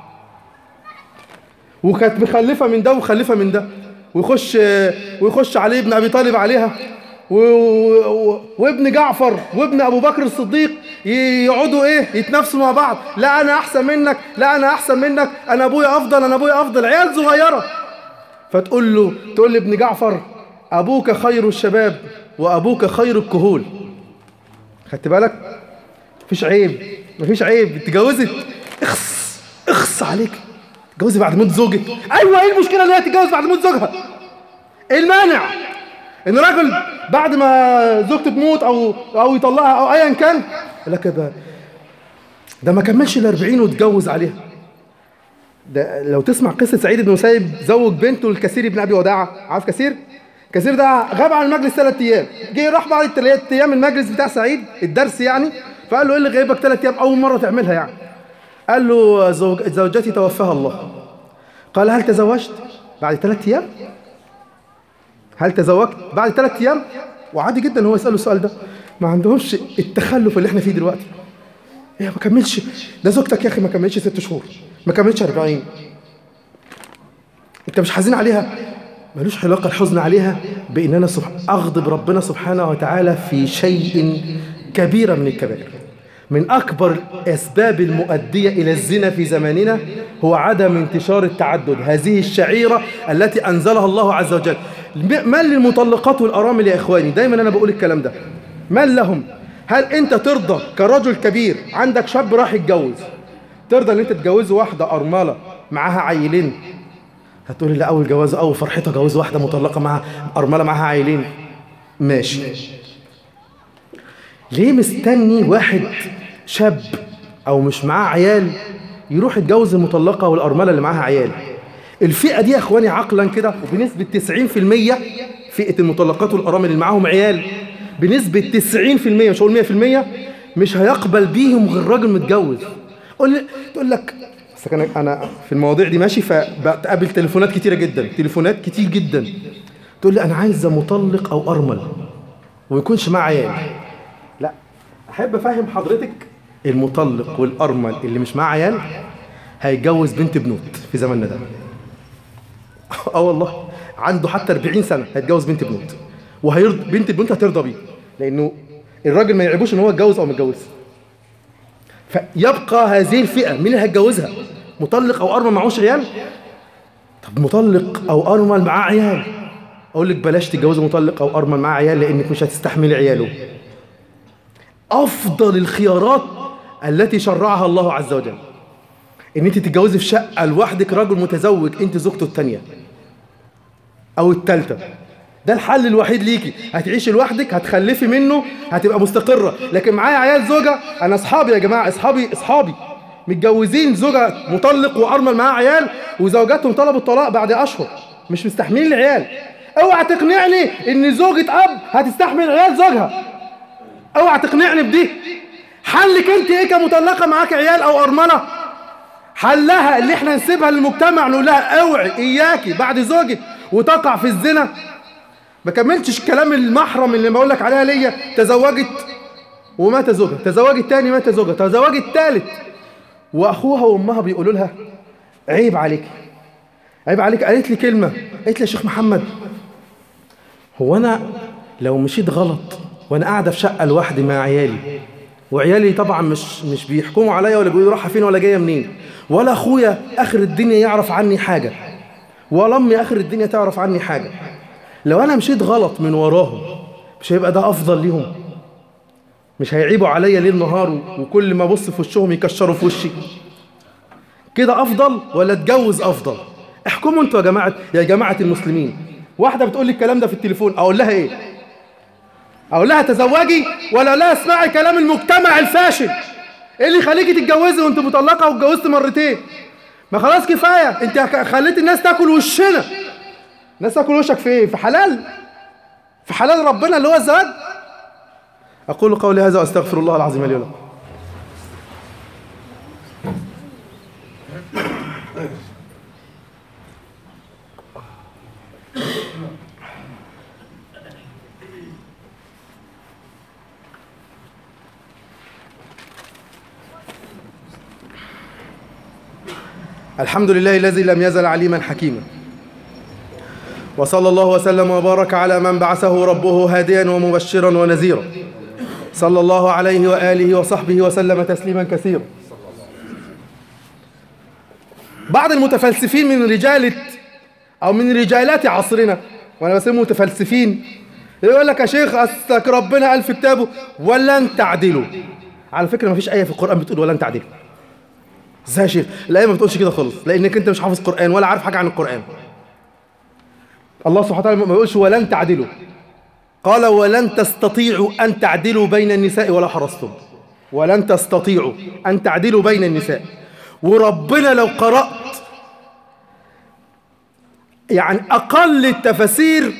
وكانت مخلفه من ده ومخلفه من ده، ويخش ويخش علي بن ابي طالب عليها، و... و... وابن جعفر وابن ابو بكر الصديق يقعدوا ايه يتنافسوا مع بعض، لا انا احسن منك، لا انا احسن منك، انا ابويا افضل، انا ابويا افضل، عيال صغيره. فتقول له تقول لابن جعفر ابوك خير الشباب وابوك خير الكهول. خدت بالك؟ مفيش عيب، مفيش عيب. اتجوزت اخص اخص عليك، اتجوزي بعد موت زوجك. ايوه، ايه المشكله ان هي تتجوز بعد موت زوجها؟ ايه المانع ان راجل بعد ما زوجته تموت او او يطلقها او ايا كان يقول لك ده ده ما كملش ال أربعين واتجوز عليها؟ ده لو تسمع قصه سعيد بن مسيب زوج بنته لكثير بن ابي وداعه. عارف كثير؟ كثير ده غاب عن المجلس ثلاث ايام، جه راح بعد ثلاث ايام المجلس بتاع سعيد الدرس يعني، فقال له ايه اللي غايبك ثلاث ايام؟ اول مره تعملها يعني. قال له زوج زوجتي توفاها الله. قال هل تزوجت بعد ثلاث ايام؟ هل تزوجت بعد ثلاث ايام؟ وعادي جدا هو يساله السؤال ده، ما عندهمش التخلف اللي احنا فيه دلوقتي. ايه ما كملش، ده زوجتك يا اخي ما كملش ست شهور، ما كملش أربعين، انت مش حزين عليها؟ ملوش علاقه الحزن عليها بان انا اغضب ربنا سبحانه وتعالى في شيء كبير من الكبائر. من أكبر الأسباب المؤدية إلى الزنا في زماننا هو عدم انتشار التعدد، هذه الشعيرة التي أنزلها الله عز وجل. من للمطلقات والأرامل يا إخواني؟ دايما أنا بقول الكلام ده، من لهم؟ هل أنت ترضى كرجل كبير عندك شاب راح يتجوز، ترضى أن أنت تجوزه واحدة أرملة معاها عيلين؟ هتقولي لا، أول جوازه أول فرحته جوز واحدة مطلقة معها أرملة معاها عيلين، ماشي. ليه مستني واحد شاب او مش معاه عيال يروح يتجوز المطلقه والارمله اللي معاها عيال؟ الفئه دي يا اخواني عقلا كده وبنسبه تسعين في المية، فئه المطلقات والارامل اللي معاهم عيال بنسبه تسعين في المية مش هقول مية في المية مش هيقبل بيهم غير راجل متجوز. قول لي تقول لك بس انا انا في المواضيع دي ماشي، فبقابل تليفونات كتيره جدا، تليفونات كتير جدا تقول لي انا عايزه مطلق او ارمل ويكونش معاه عيال. لا، احب افهم حضرتك، المطلق والارمل اللي مش معاه عيال هيتجوز بنت بنوت في زماننا ده. اه والله، عنده حتى أربعين سنه هيتجوز بنت بنوت، وهيرضى بنت البنت هترضى بيه، لانه الراجل ما يعيبوش ان هو يتجوز او متجوز. فيبقى هذه الفئه مين اللي هيتجوزها؟ مطلق او ارمل معهوش عيال؟ طب مطلق او ارمل معاه عيال، اقول لك بلاش تتجوزي مطلق او ارمل معاه عيال لانك مش هتستحملي عياله. افضل الخيارات التي شرعها الله عز وجل ان انت تتجوزي في شقه لوحدك راجل متزوج انت زوجته الثانيه او الثالثه، ده الحل الوحيد ليكي. هتعيشي لوحدك، هتخلفي منه، هتبقى مستقره. لكن معايا عيال زوجه، انا اصحابي يا جماعه، اصحابي اصحابي متجوزين زوجه مطلق وارمل معاه عيال وزوجاتهم طلبوا الطلاق بعد اشهر، مش مستحملين العيال. اوعى تقنعني ان زوجة اب هتستحمل عيال زوجها، اوعى تقنعني بدي. حلك انت ايه كمطلقه معاك عيال او ارمله؟ حلها اللي احنا نسيبها للمجتمع نقول لها اوعي اياكي بعد زوجك وتقع في الزنا. ما كملتش كلام المحرم اللي بقول لك عليها ليا، تزوجت ومات زوجها، تزوجت تاني مات زوجها، تزوجت تالت واخوها وامها بيقولوا لها عيب عليك عيب عليك. قالت لي كلمه، قالت لي يا شيخ محمد، هو انا لو مشيت غلط وانا قاعده في شقه لوحدي مع عيالي، وعيالي طبعا مش مش بيحكموا عليا ولا بيقولوا رايحه فين ولا جايه منين، ولا اخويا اخر الدنيا يعرف عني حاجه، ولا امي اخر الدنيا تعرف عني حاجه، لو انا مشيت غلط من وراهم مش هيبقى ده افضل ليهم؟ مش هيعيبوا عليا ليل نهار وكل ما ابص في وشهم يكشروا في وشي؟ كده افضل ولا اتجوز افضل؟ احكموا انتوا يا جماعه يا جماعه المسلمين. واحده بتقول لي الكلام ده في التليفون، اقول لها ايه؟ اقول لها تزوجي ولا لا اسمعي كلام المجتمع الفاشل؟ ايه اللي يخليكي تتجوزي وانت مطلقه واتجوزت مرتين؟ ما خلاص كفايه، انت خليت الناس تاكل وشنا. الناس تاكل وشك في ايه؟ في حلال، في حلال ربنا اللي هو الزواج. أقول قولي هذا وأستغفر الله العظيم لي ولكم. الحمد لله الذي لم يزل عليما حكيما، وصلى الله وسلم وبارك على من بعثه ربه هاديا ومبشرا ونذيرا، صلى الله عليه وآله وصحبه وسلم تسليما كثيرا. بعض المتفلسفين من رجالة أو من رجالات عصرنا، وأنا بسميه متفلسفين، يقول لك يا شيخ أصلك ربنا قال في كتابه ولن تعدلوا. على فكرة ما فيش آية في القرآن بتقول ولن تعدلوا. ازاي يا شيخ؟ الآية ما بتقولش كده خالص، لأنك أنت مش حافظ قرآن ولا عارف حاجة عن القرآن. الله سبحانه وتعالى ما بيقولش ولن تعدلوا، قال ولن تستطيعوا أن تعدلوا بين النساء ولا حرصتم. ولن تستطيعوا أن تعدلوا بين النساء. وربنا لو قرأت يعني أقل التفاسير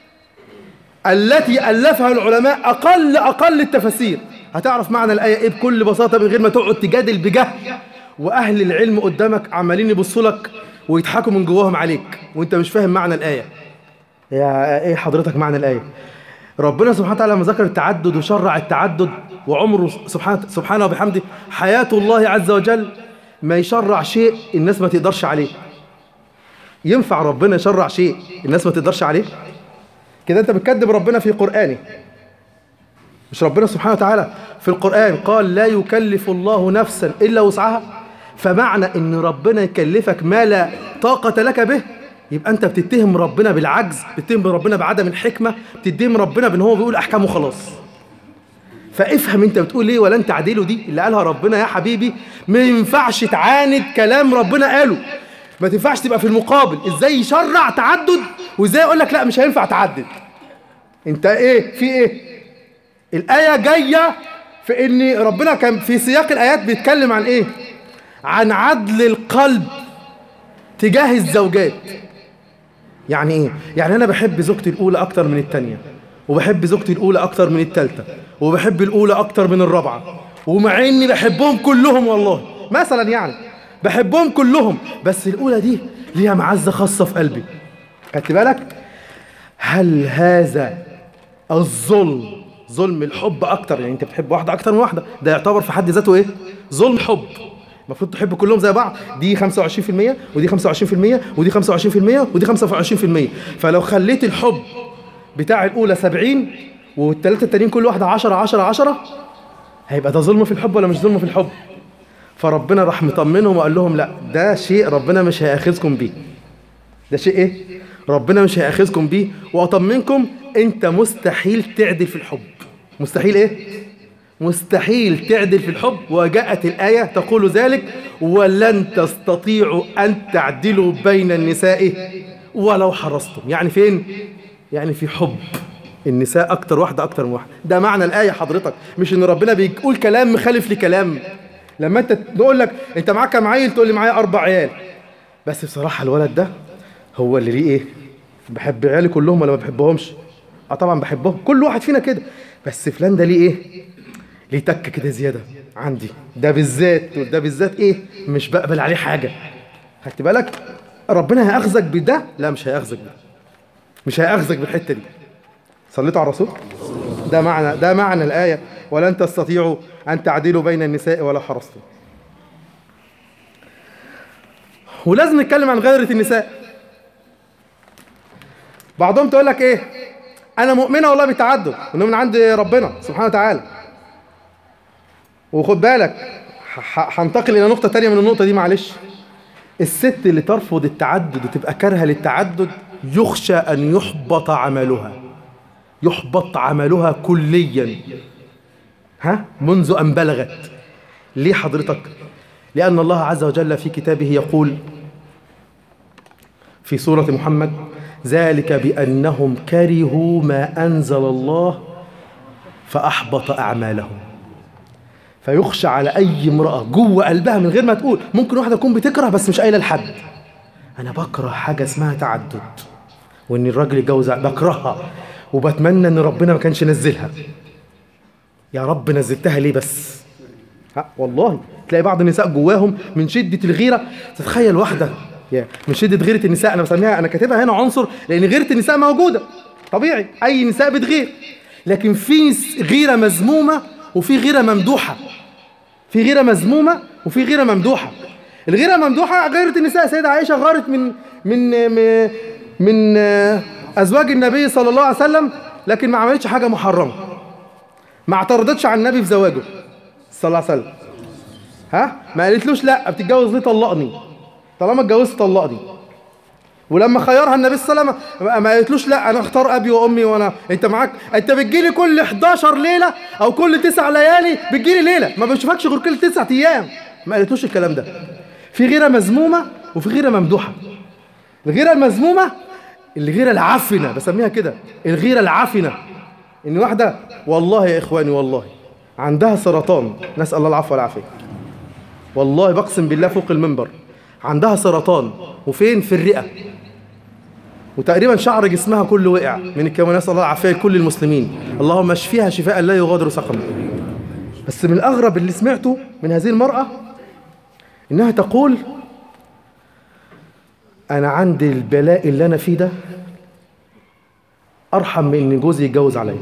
التي ألفها العلماء، أقل أقل التفاسير، هتعرف معنى الآية إيه بكل بساطة من غير ما تقعد تجادل بجهل، وأهل العلم قدامك عمالين يبصوا لك ويضحكوا من جواهم عليك وأنت مش فاهم معنى الآية. يا إيه حضرتك معنى الآية؟ ربنا سبحانه وتعالى لما ذكر التعدد وشرع التعدد، وعمره سبحانه سبحانه وبحمده حياة الله عز وجل ما يشرع شيء الناس ما تقدرش عليه. ينفع ربنا يشرع شيء الناس ما تقدرش عليه؟ كده أنت بتكذب ربنا في قرآنه. مش ربنا سبحانه وتعالى في القرآن قال لا يكلف الله نفسا إلا وسعها؟ فمعنى إن ربنا يكلفك ما لا طاقة لك به، يبقى أنت بتتهم ربنا بالعجز، بتتهم ربنا بعدم الحكمة، بتتهم ربنا بأن هو بيقول أحكامه خلاص. فافهم أنت بتقول ليه ولن تعدلوا دي اللي قالها ربنا يا حبيبي. ما ينفعش تعاند كلام ربنا قاله، ما تنفعش تبقى في المقابل. إزاي يشرع تعدد وإزاي يقول لك لا مش هينفع تعدد؟ أنت إيه في إيه؟ الآية جاية في إن ربنا كان في سياق الآيات بيتكلم عن إيه؟ عن عدل القلب تجاه الزوجات. يعني إيه؟ يعني أنا بحب زوجتي الأولى أكتر من التانية، وبحب زوجتي الأولى أكتر من التالتة، وبحب الأولى أكتر من الرابعة، ومع إني بحبهم كلهم والله مثلا، يعني بحبهم كلهم، بس الأولى دي ليها معزة خاصة في قلبي. خدت بالك؟ هل هذا الظلم ظلم الحب أكتر؟ يعني أنت بتحب واحدة أكتر من واحدة، ده يعتبر في حد ذاته إيه؟ ظلم حب. المفروض تحب كلهم زي بعض، دي خمسة وعشرين في المية ودي خمسة وعشرين في المية ودي خمسة وعشرين في المية ودي خمسة وعشرين في المية. فلو خليت الحب بتاع الأولى سبعين والثلاثة التانيين كل واحدة عشرة عشرة عشرة، هيبقى ده ظلم في الحب ولا مش ظلم في الحب؟ فربنا راح مطمنهم وقال لهم لا، ده شيء ربنا مش هيأخذكم بيه. ده شيء إيه؟ ربنا مش هيأخذكم بيه. وأطمنكم أنت مستحيل تعدل في الحب. مستحيل إيه؟ مستحيل تعدل في الحب. وجاءت الآية تقول ذلك ولن تستطيعوا أن تعدلوا بين النساء ولو حرصتم. يعني فين؟ يعني في حب النساء أكتر واحدة أكتر من واحدة. ده معنى الآية حضرتك، مش إن ربنا بيقول كلام مخالف لكلام. لما أنت تقول لك أنت معاك كام عيل، تقول لي معايا أربع عيال، بس بصراحة الولد ده هو اللي ليه إيه؟ بحب عيالي كلهم ولا ما بحبهمش؟ أه طبعا بحبهم، كل واحد فينا كده، بس فلان ده ليه إيه؟ ليه تكة كده زيادة عندي، ده بالذات ده بالذات إيه؟ مش بقبل عليه حاجة. خدت بالك؟ ربنا هيأخذك بده؟ لا مش هيأخذك بده، مش هيأخذك بالحتة دي. صليتوا على الرسول؟ ده معنى ده معنى الآية ولن تستطيعوا أن تعدلوا بين النساء ولا حرصتم. ولازم نتكلم عن غيرة النساء. بعضهم تقول لك إيه؟ أنا مؤمنة والله بالتعدد إنه من عند ربنا سبحانه وتعالى. وخد بالك هنتقل إلى نقطة تانية من النقطة دي معلش. الست اللي ترفض التعدد وتبقى كارهة للتعدد يخشى أن يحبط عملها، يحبط عملها كليا، ها منذ أن بلغت. ليه حضرتك؟ لأن الله عز وجل في كتابه يقول في سورة محمد ذلك بأنهم كرهوا ما أنزل الله فأحبط أعمالهم. فيخشى على أي امرأة جوه قلبها من غير ما تقول. ممكن واحدة تكون بتكره بس مش قايلة لحد، أنا بكره حاجة اسمها تعدد، وإن الراجل يتجوز بكرهها، وبتمنى إن ربنا ما كانش نزلها. يا رب نزلتها ليه بس؟ ها والله تلاقي بعض النساء جواهم من شدة الغيرة. تتخيل واحدة من شدة غيرة النساء، أنا بسميها، أنا كاتبها هنا عنصر لأن غيرة النساء موجودة طبيعي، أي نساء بتغير، لكن في غيرة مذمومة وفي غيرة ممدوحة. في غيرة مذمومة وفي غيرة ممدوحة. الغيرة ممدوحة غيرة النساء. سيدة عائشة غارت من من من أزواج النبي صلى الله عليه وسلم، لكن ما عملتش حاجة محرمة، ما اعترضتش على النبي في زواجه صلى الله عليه وسلم. ها ما قالتلوش لا بتتجوز ليه طلقني، طالما اتجوزت طلقني. ولما خيرها النبي صلى الله عليه وسلم ما قالتلوش لا انا اختار ابي وامي، وانا انت معاك، انت بتجيلي كل احداشر ليله او كل تسع ليالي بتجيلي ليله، ما بشوفكش غير كل تسع ايام. ما قالتلوش الكلام ده. في غيره مذمومه وفي غيره ممدوحه. الغيره المذمومه الغيره العفنه بسميها كده، الغيره العفنه، ان واحده والله يا اخواني والله عندها سرطان، نسال الله العفو والعافيه، والله بقسم بالله فوق المنبر، عندها سرطان وفين؟ في الرئه، وتقريبا شعر جسمها كله وقع من الكواميس، نسال الله العافيه لكل المسلمين، اللهم اشفيها شفاء لا يغادر سقما. بس من الاغرب اللي سمعته من هذه المراه انها تقول انا عندي البلاء اللي انا فيه ده ارحم من ان جوزي يتجوز عليا.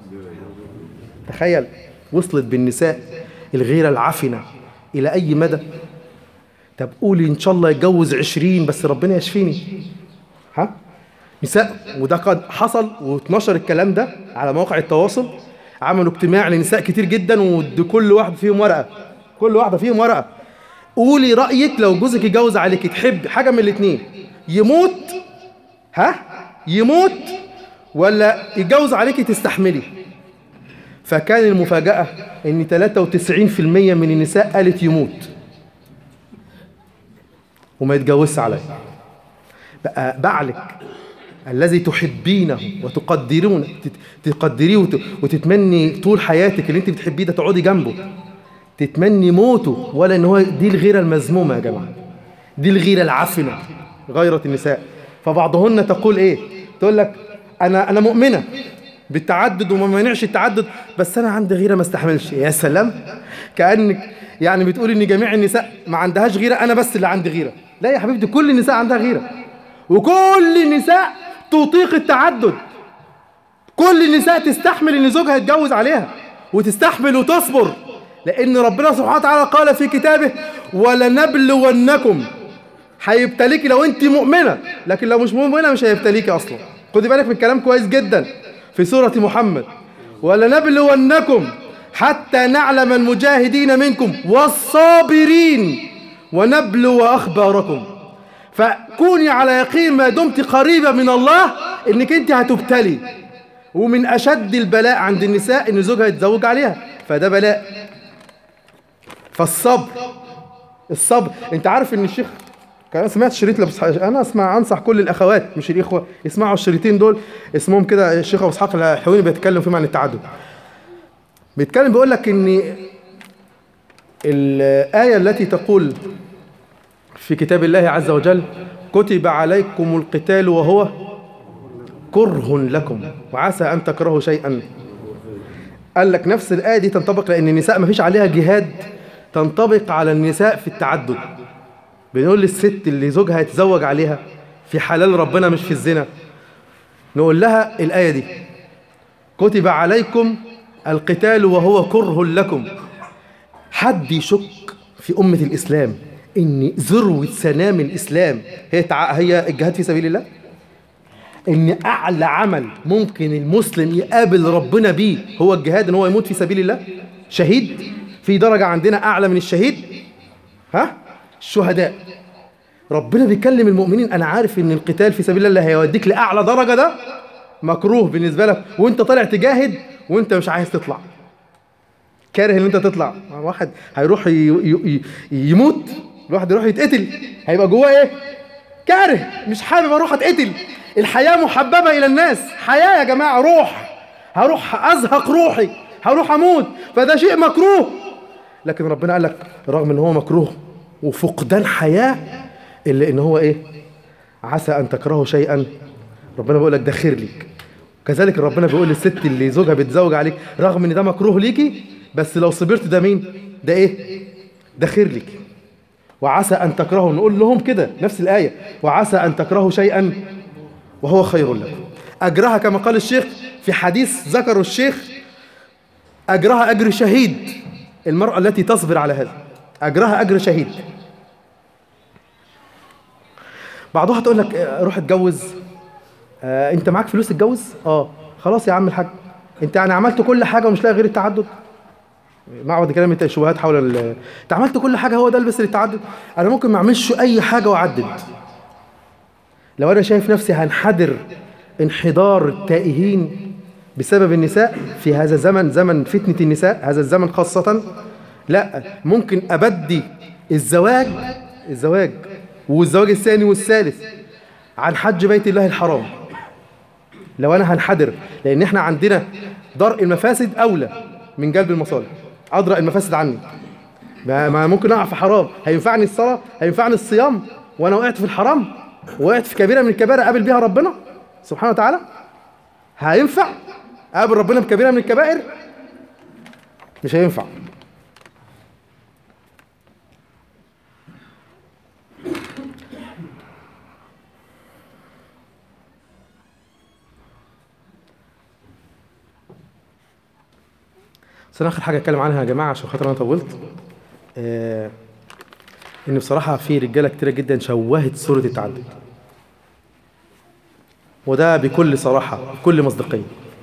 تخيل وصلت بالنساء الغيره العفنه الى اي مدى. طب قولي ان شاء الله يتجوز عشرين بس ربنا يشفيني. ها نساء، وده قد حصل واتنشر الكلام ده على مواقع التواصل، عملوا اجتماع لنساء كتير جدا وكل واحد فيهم ورقه، كل واحده فيهم ورقه، قولي رايك لو جوزك يتجوز عليك تحب حاجه من الاثنين، يموت ها يموت ولا يتجوز عليك تستحملي. فكان المفاجاه ان ثلاثة وتسعين بالمئة من النساء قالت يموت وما يتجوزش عليا. بقى بعلك الذي تحبينه وتقدرونه تقدريه وتتمني طول حياتك اللي انت بتحبيه ده تقعدي جنبه تتمني موته، ولا ان هو دي الغيره المذمومه يا جماعه، دي الغيره العفنه، غيره النساء. فبعضهن تقول ايه؟ تقول لك انا انا مؤمنه بالتعدد وما مانعش التعدد، بس انا عندي غيره ما استحملش. يا سلام، كانك يعني بتقول ان جميع النساء ما عندهاش غيره، انا بس اللي عندي غيره. لا يا حبيبتي، كل النساء عندها غيره، وكل النساء تطيق التعدد، كل النساء تستحمل ان زوجها يتجوز عليها وتستحمل وتصبر، لان ربنا سبحانه وتعالى قال في كتابه ولنبلونكم، هيبتليكي لو انت مؤمنه، لكن لو مش مؤمنه مش هيبتليكي اصلا. خدي بالك من الكلام كويس جدا في سوره محمد، ولنبلونكم حتى نعلم المجاهدين منكم والصابرين ونبلو اخباركم. فكوني على يقين ما دمت قريبه من الله انك انت هتبتلي. ومن اشد البلاء عند النساء ان زوجها يتزوج عليها، فده بلاء. فالصبر، الصبر. انت عارف ان الشيخ كان سمعت شريط لابو اسحاق، انا اسمع انصح كل الاخوات مش الاخوه يسمعوا الشريطين دول، اسمهم كده الشيخ ابو اسحاق الحويني بيتكلم فيهم عن التعدد. بيتكلم بيقول لك ان الايه التي تقول في كتاب الله عز وجل كتب عليكم القتال وهو كره لكم وعسى ان تكرهوا شيئا، قال لك نفس الايه دي تنطبق لان النساء ما فيش عليها جهاد، تنطبق على النساء في التعدد. بنقول للست اللي زوجها يتزوج عليها في حلال ربنا مش في الزنا، نقول لها الآية دي كتب عليكم القتال وهو كره لكم. حد يشك في أمة الإسلام إن ذروة سنام الإسلام هي تع... هي الجهاد في سبيل الله؟ إن أعلى عمل ممكن المسلم يقابل ربنا بيه هو الجهاد، إن هو يموت في سبيل الله شهيد؟ في درجة عندنا أعلى من الشهيد؟ ها؟ الشهداء. ربنا بيكلم المؤمنين، انا عارف ان القتال في سبيل الله هيوديك لاعلى درجه، ده مكروه بالنسبه لك وانت طالع تجاهد وانت مش عايز تطلع، كاره ان انت تطلع. واحد هيروح ي... ي... يموت، الواحد يروح يتقتل، هيبقى جواه ايه؟ كاره، مش حابب اروح اتقتل. الحياه محببه الى الناس، حياه يا جماعه، روح، هروح ازهق روحي، هروح اموت، فده شيء مكروه. لكن ربنا قال لك رغم ان هو مكروه وفقدان حياة إلا إن هو إيه؟ عسى أن تكرهوا شيئا، ربنا بيقول لك ده خير ليك. كذلك ربنا بيقول للست اللي زوجها بيتزوج عليك رغم ان ده مكروه ليكي، بس لو صبرت ده مين؟ ده ايه؟ ده خير ليكي. وعسى ان تكرهوا، نقول لهم كده نفس الآية، وعسى ان تكرهوا شيئا وهو خير لكم. اجرها كما قال الشيخ في حديث ذكره الشيخ، اجرها اجر شهيد. المرأة التي تصبر على هذا اجرها اجر شهيد. بعضها تقول لك روح اتجوز، آه انت معاك فلوس تتجوز؟ اه خلاص يا عم الحاج، انت يعني عملت كل حاجه ومش لاقي غير التعدد؟ معبد كلام الشبهات حول ال... انت عملت كل حاجه، هو ده بس التعدد؟ انا ممكن ما اعملش اي حاجه واعدد. لو انا شايف نفسي هنحدر انحدار التائهين بسبب النساء في هذا الزمن، زمن فتنه النساء هذا الزمن خاصه، لا ممكن ابدي الزواج الزواج والزواج الثاني والثالث عن حج بيت الله الحرام لو انا هنحدر. لان احنا عندنا درء المفاسد اولى من جلب المصالح. اضرأ المفاسد عني، ما ممكن اقع في حرام. هينفعني الصلاه؟ هينفعني الصيام وانا وقعت في الحرام؟ وقعت في كبيره من الكبائر اقابل بيها ربنا سبحانه وتعالى؟ هينفع اقابل ربنا بكبيره من الكبائر؟ مش هينفع. بس انا اخر حاجه اتكلم عنها يا جماعه عشان خاطر انا طولت، آه ان بصراحه في رجاله كتيره جدا شوهت صوره التعدد، وده بكل صراحه بكل مصداقيه.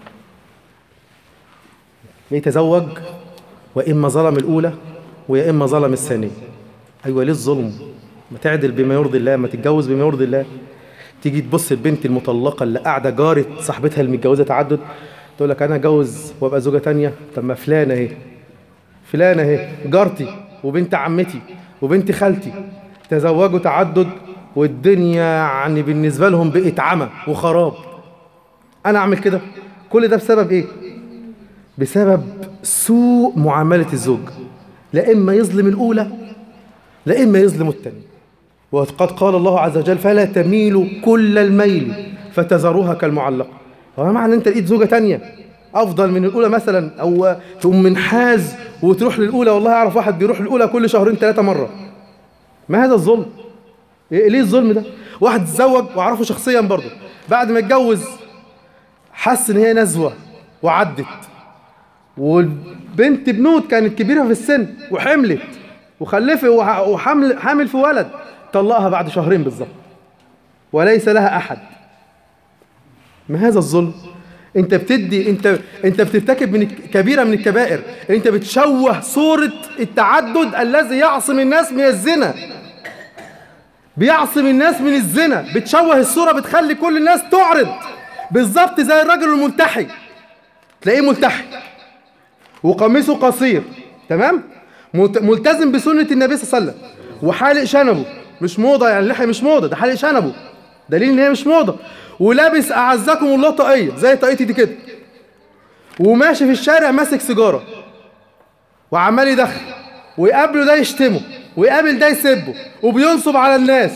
يتزوج واما ظلم الاولى ويا اما ظلم الثانيه. ايوه ليه الظلم؟ ما تعدل بما يرضي الله، ما تتجوز بما يرضي الله. تيجي تبص البنت المطلقه اللي قاعده جاره صاحبتها المتجوزه تعدد، تقول لك انا اتجوز وابقى زوجه تانية. طب ما فلانه اهي، فلانه اهي جارتي وبنت عمتي وبنت خالتي تزوجوا تعدد والدنيا يعني بالنسبه لهم بقت عمى وخراب. انا اعمل كده؟ كل ده بسبب ايه؟ بسبب سوء معامله الزوج. لا اما يظلم الاولى لا اما يظلم الثانيه. وقد قال الله عز وجل فلا تميلوا كل الميل فتذروها كالمعلقه. هو معنى انت لقيت زوجه تانية افضل من الاولى مثلا، او تقوم منحاز وتروح للاولى؟ والله اعرف واحد بيروح للاولى كل شهرين ثلاثه مره. ما هذا الظلم؟ إيه ليه الظلم ده؟ واحد اتزوج واعرفه شخصيا برضه، بعد ما اتجوز حس ان هي نزوه وعدت، والبنت بنوت كانت كبيره في السن وحملت وخلفت وحمل حامل في ولد، طلقها بعد شهرين بالظبط وليس لها احد. ما هذا الظلم؟ انت بتدي انت انت بترتكب من كبيره من الكبائر. انت بتشوه صوره التعدد الذي يعصم الناس من الزنا، بيعصم الناس من الزنا، بتشوه الصوره، بتخلي كل الناس تعرض بالظبط زي الرجل الملتحي. تلاقيه ملتحي وقميصه قصير تمام، ملتزم بسنه النبي صلى الله عليه وسلم، وحالق شنبه، مش موضه يعني، اللحيه مش موضه، ده حالق شنبه دليل ان هي مش موضه، ولابس اعزكم الله طاقيه زي طاقيتي دي كده، وماشي في الشارع ماسك سيجاره وعمال يدخن، ويقابله ده يشتمه ويقابل ده يسبه وبينصب على الناس.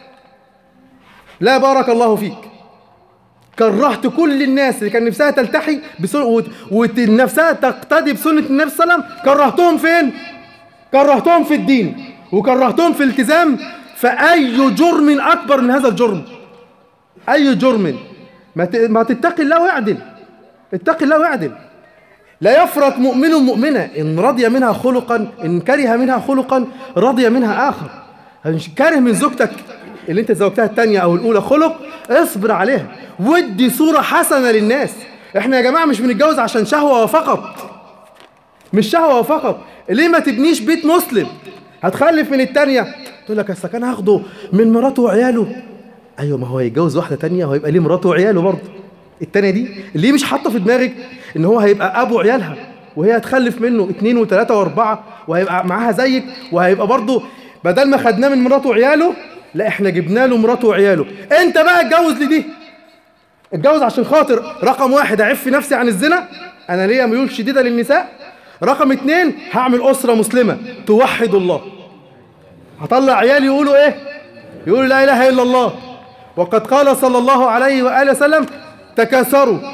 لا بارك الله فيك. كرهت كل الناس اللي كان نفسها تلتحي بسنة ونفسها تقتدي بسنه النبي صلى الله عليه وسلم. كرهتهم فين؟ كرهتهم في الدين، وكرهتهم في الالتزام. فأي جرم أكبر من هذا الجرم؟ أي جرم؟ ما تتقي الله واعدل، اتقي الله واعدل. لا يفرق مؤمن مؤمنة إن رضي منها خلقا، إن كره منها خلقا رضي منها آخر. كاره من زوجتك اللي انت زوجتها الثانية أو الأولى خلق، اصبر عليها ودي صورة حسنة للناس. احنا يا جماعة مش بنتجوز عشان شهوة فقط، مش شهوة فقط. ليه ما تبنيش بيت مسلم؟ هتخلف من الثانية تقول لك اصل كان هاخده من مراته وعياله. ايوه ما هو هيتجوز واحده ثانيه وهيبقى ليه مراته وعياله برضه. الثانيه دي اللي مش حاطه في دماغك ان هو هيبقى ابو عيالها، وهي هتخلف منه اثنين وثلاثه واربعه، وهيبقى معاها زيك، وهيبقى برضه بدل ما خدناه من مراته وعياله لا احنا جبنا له مراته وعياله. انت بقى اتجوز لدي، اتجوز عشان خاطر رقم واحد اعف نفسي عن الزنا، انا ليا ميول شديده للنساء. رقم اثنين هعمل اسره مسلمه توحد الله، هطلع عيالي يقولوا ايه؟ يقولوا لا اله الا الله. وقد قال صلى الله عليه واله وسلم تكاثروا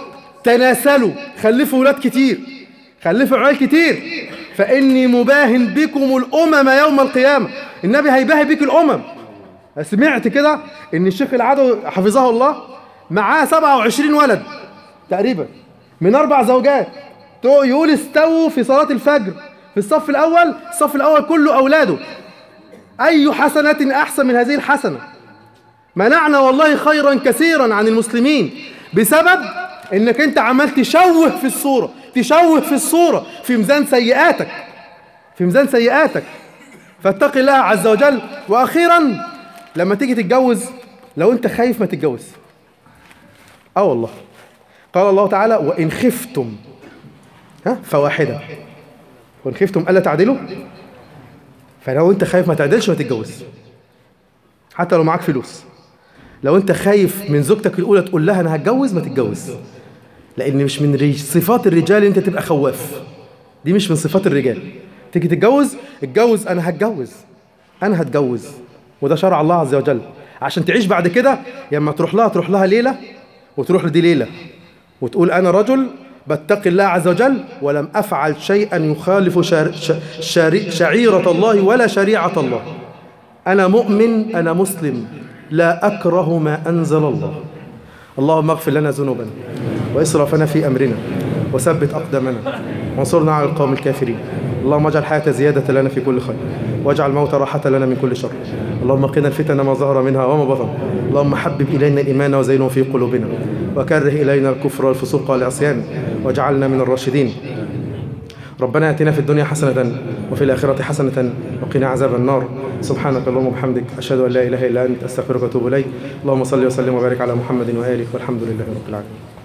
تناسلوا، خلفوا ولاد كتير، خلفوا عيال كتير، فإني مباهن بكم الأمم يوم القيامة. النبي هيباهي بك الأمم. سمعت كده إن الشيخ العدو حفظه الله معاه سبعة وعشرين ولد تقريبا من أربع زوجات، يقول استووا في صلاة الفجر في الصف الأول، الصف الأول كله أولاده. أي حسنة أحسن من هذه الحسنة؟ منعنا والله خيرا كثيرا عن المسلمين بسبب إنك أنت عمال تشوه في الصورة، تشوه في الصورة في ميزان سيئاتك، في ميزان سيئاتك. فاتق الله عز وجل. وأخيرا لما تيجي تتجوز، لو أنت خايف ما تتجوز. آه والله قال الله تعالى وإن خفتم ها فواحدة وإن خفتم ألا تعدلوا. فلو أنت خايف ما تعدلش ما تتجوز، حتى لو معاك فلوس. لو أنت خايف من زوجتك الأولى تقول لها أنا هتجوز، ما تتجوز، لأن مش من صفات الرجال أنت تبقى خواف. دي مش من صفات الرجال. تيجي تتجوز، اتجوز أنا هتجوز، أنا هتجوز، وده شرع الله عز وجل عشان تعيش بعد كده. لما تروح لها تروح لها ليلة وتروح لدي ليلة، وتقول أنا رجل بتقي الله عز وجل ولم أفعل شيئا يخالف شار شار شعيرة الله ولا شريعة الله. أنا مؤمن، أنا مسلم، لا أكره ما أنزل الله. اللهم اغفر لنا ذنوبنا وإسرافنا في أمرنا وثبت أقدامنا وانصرنا على القوم الكافرين. اللهم اجعل الحياة زيادة لنا في كل خير، واجعل الموت راحة لنا من كل شر. اللهم قنا الفتن ما ظهر منها وما بطن. اللهم حبب إلينا الإيمان وزينه في قلوبنا، وكره إلينا الكفر والفسوق والعصيان، واجعلنا من الراشدين. ربنا آتنا في الدنيا حسنة وفي الآخرة حسنة وقنا عذاب النار. سبحانك اللهم وبحمدك، أشهد أن لا إله إلا أنت، أستغفرك وأتوب إليك. اللهم صل وسلم وبارك على محمد وآله، والحمد لله رب العالمين.